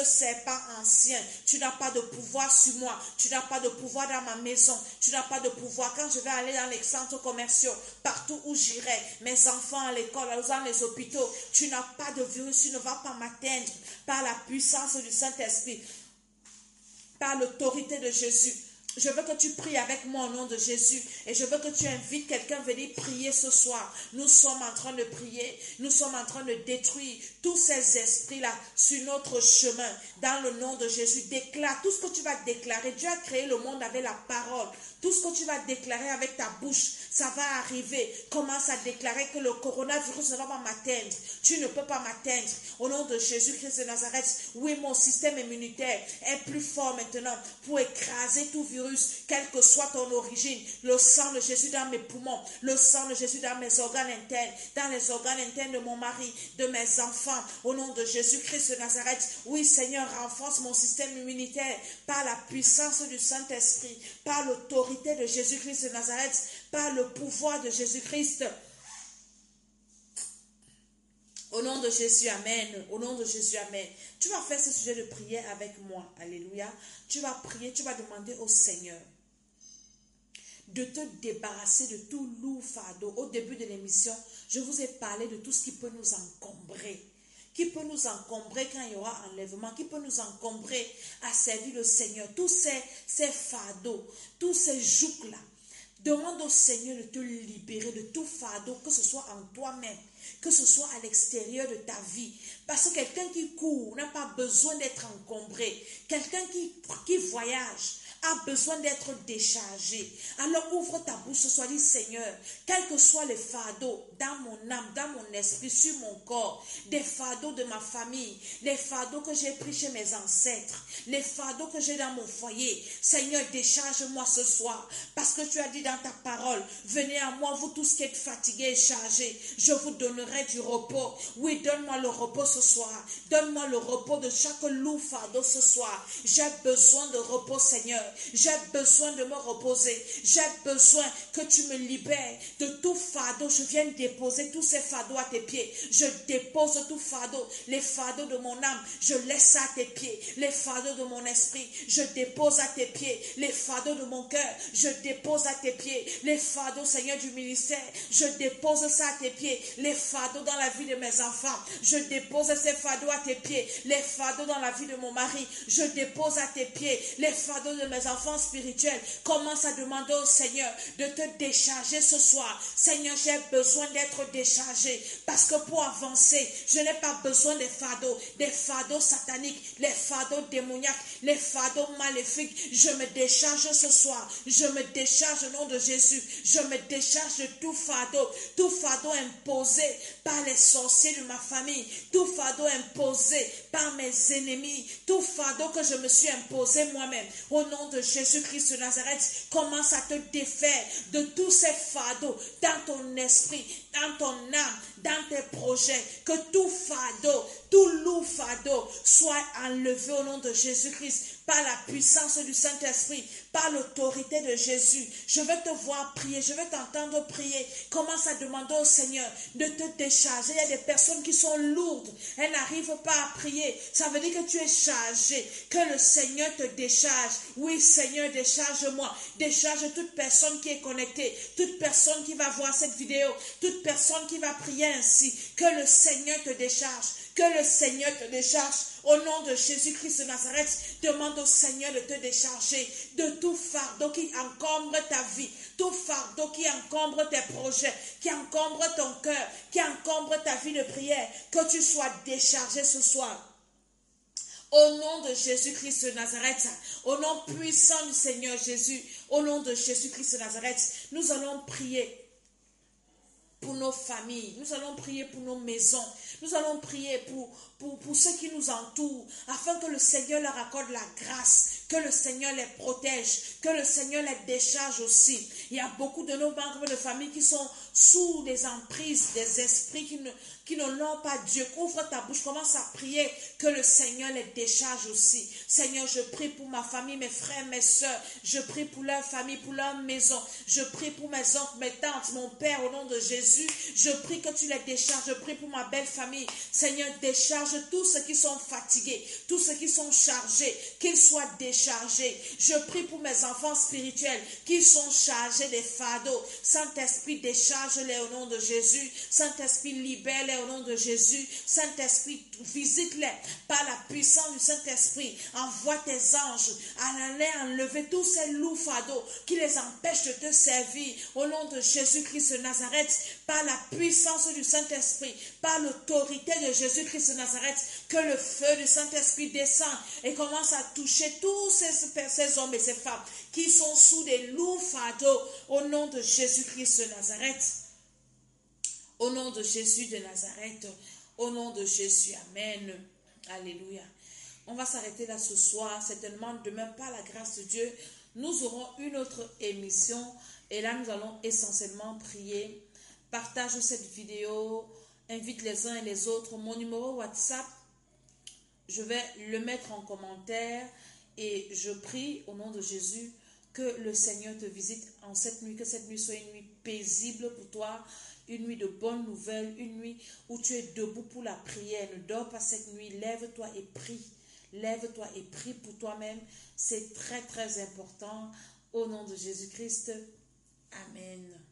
ancien. Tu n'as pas de pouvoir sur moi. Tu n'as pas de pouvoir dans ma maison. Tu n'as pas de pouvoir quand je vais aller dans les centres commerciaux, partout où j'irai, mes enfants à l'école, dans les hôpitaux. Tu n'as pas de virus. Tu ne vas pas m'atteindre par la puissance du Saint-Esprit, par l'autorité de Jésus. Je veux que tu pries avec moi au nom de Jésus. Et je veux que tu invites quelqu'un à venir prier ce soir. Nous sommes en train de prier. Nous sommes en train de détruire tous ces esprits-là sur notre chemin. Dans le nom de Jésus, déclare tout ce que tu vas déclarer. Dieu a créé le monde avec la parole. Tout ce que tu vas déclarer avec ta bouche, ça va arriver. Commence à déclarer que le coronavirus ne va pas m'atteindre. Tu ne peux pas m'atteindre. Au nom de Jésus-Christ de Nazareth, oui, mon système immunitaire est plus fort maintenant pour écraser tout virus, quelle que soit ton origine. Le sang de Jésus dans mes poumons, le sang de Jésus dans mes organes internes, dans les organes internes de mon mari, de mes enfants. Au nom de Jésus-Christ de Nazareth, oui, Seigneur, renforce mon système immunitaire par la puissance du Saint-Esprit, par l'autorité de Jésus-Christ de Nazareth, par le pouvoir de Jésus-Christ. Au nom de Jésus, amen. Au nom de Jésus, amen. Tu vas faire ce sujet de prière avec moi. Alléluia. Tu vas prier, tu vas demander au Seigneur de te débarrasser de tout lourd fardeau. Au début de l'émission, je vous ai parlé de tout ce qui peut nous encombrer. Qui peut nous encombrer quand il y aura enlèvement, qui peut nous encombrer à servir le Seigneur. Tous ces fardeaux, tous ces jougs-là. Demande au Seigneur de te libérer de tout fardeau, que ce soit en toi-même, que ce soit à l'extérieur de ta vie. Parce que quelqu'un qui court n'a pas besoin d'être encombré. Quelqu'un qui voyage a besoin d'être déchargé. Alors ouvre ta bouche ce soir, dis Seigneur, quels que soient les fardeaux dans mon âme, dans mon esprit, sur mon corps, des fardeaux de ma famille, les fardeaux que j'ai pris chez mes ancêtres, les fardeaux que j'ai dans mon foyer, Seigneur, décharge-moi ce soir, parce que tu as dit dans ta parole, venez à moi, vous tous qui êtes fatigués et chargés, je vous donnerai du repos. Oui, donne-moi le repos ce soir, donne-moi le repos de chaque lourd fardeau ce soir. J'ai besoin de repos, Seigneur. J'ai besoin de me reposer. J'ai besoin que tu me libères de tout fardeau. Je viens déposer tous ces fardeaux à tes pieds. Je dépose tout fardeau. Les fardeaux de mon âme, je laisse ça à tes pieds. Les fardeaux de mon esprit, je dépose à tes pieds. Les fardeaux de mon cœur, je dépose à tes pieds. Les fardeaux, Seigneur, du ministère, je dépose ça à tes pieds. Les fardeaux dans la vie de mes enfants, je dépose ces fardeaux à tes pieds. Les fardeaux dans la vie de mon mari, je dépose à tes pieds. Les fardeaux de mes mes enfants spirituels, commence à demander au Seigneur de te décharger ce soir. Seigneur, j'ai besoin d'être déchargé parce que pour avancer, je n'ai pas besoin des fardeaux sataniques, les fardeaux démoniaques, les fardeaux maléfiques. Je me décharge ce soir. Je me décharge au nom de Jésus. Je me décharge de tout fardeau imposé par les sorciers de ma famille, tout fardeau imposé par mes ennemis, tout fardeau que je me suis imposé moi-même. Au nom de Jésus-Christ de Nazareth, commence à te défaire de tous ces fardeaux dans ton esprit, dans ton âme, dans tes projets. Que tout fardeau, tout lourd fardeau soit enlevé au nom de Jésus-Christ par la puissance du Saint-Esprit, par l'autorité de Jésus. Je veux te voir prier, je veux t'entendre prier. Commence à demander au Seigneur de te décharger. Il y a des personnes qui sont lourdes, elles n'arrivent pas à prier. Ça veut dire que tu es chargé, que le Seigneur te décharge. Oui, Seigneur, décharge-moi. Décharge toute personne qui est connectée, toute personne qui va voir cette vidéo, toute personne qui va prier ainsi. Que le Seigneur te décharge. Que le Seigneur te décharge. Au nom de Jésus-Christ de Nazareth, demande au Seigneur de te décharger de tout fardeau qui encombre ta vie, tout fardeau qui encombre tes projets, qui encombre ton cœur, qui encombre ta vie de prière. Que tu sois déchargé ce soir. Au nom de Jésus-Christ de Nazareth, au nom puissant du Seigneur Jésus, au nom de Jésus-Christ de Nazareth, nous allons prier pour nos familles, nous allons prier pour nos maisons, nous allons prier pour ceux qui nous entourent, afin que le Seigneur leur accorde la grâce, que le Seigneur les protège, que le Seigneur les décharge aussi. Il y a beaucoup de nos membres de famille qui sont sous les emprises des esprits qui n'honorent pas Dieu. Ouvre ta bouche, commence à prier que le Seigneur les décharge aussi. Seigneur, je prie pour ma famille, mes frères, mes soeurs. Je prie pour leur famille, pour leur maison. Je prie pour mes oncles, mes tantes, mon père, au nom de Jésus. Je prie que tu les décharges. Je prie pour ma belle famille. Seigneur, décharge tous ceux qui sont fatigués, tous ceux qui sont chargés, qu'ils soient déchargés. Je prie pour mes enfants spirituels qui sont chargés des fardeaux. Saint-Esprit, décharge-les au nom de Jésus. Saint-Esprit, libère-les au nom de Jésus. Saint-Esprit, visite-les par la puissance du Saint-Esprit. Envoie tes anges à aller enlever tous ces lourds fardeaux qui les empêchent de te servir. Au nom de Jésus-Christ de Nazareth, par la puissance du Saint-Esprit, par l'autorité de Jésus-Christ de Nazareth, que le feu du Saint-Esprit descend et commence à toucher tous ces hommes et ces femmes qui sont sous des lourds fardeaux. Au nom de Jésus-Christ de Nazareth. Au nom de Jésus de Nazareth. Au nom de Jésus. Amen. Alléluia. On va s'arrêter là ce soir. Certainement demain, par la grâce de Dieu, nous aurons une autre émission. Et là, nous allons essentiellement prier. Partage cette vidéo. Invite les uns et les autres. Mon numéro WhatsApp, je vais le mettre en commentaire. Et je prie au nom de Jésus que le Seigneur te visite en cette nuit. Que cette nuit soit une nuit paisible pour toi. Une nuit de bonnes nouvelles, une nuit où tu es debout pour la prière. Ne dors pas cette nuit, lève-toi et prie. Lève-toi et prie pour toi-même. C'est très très important. Au nom de Jésus-Christ, Amen.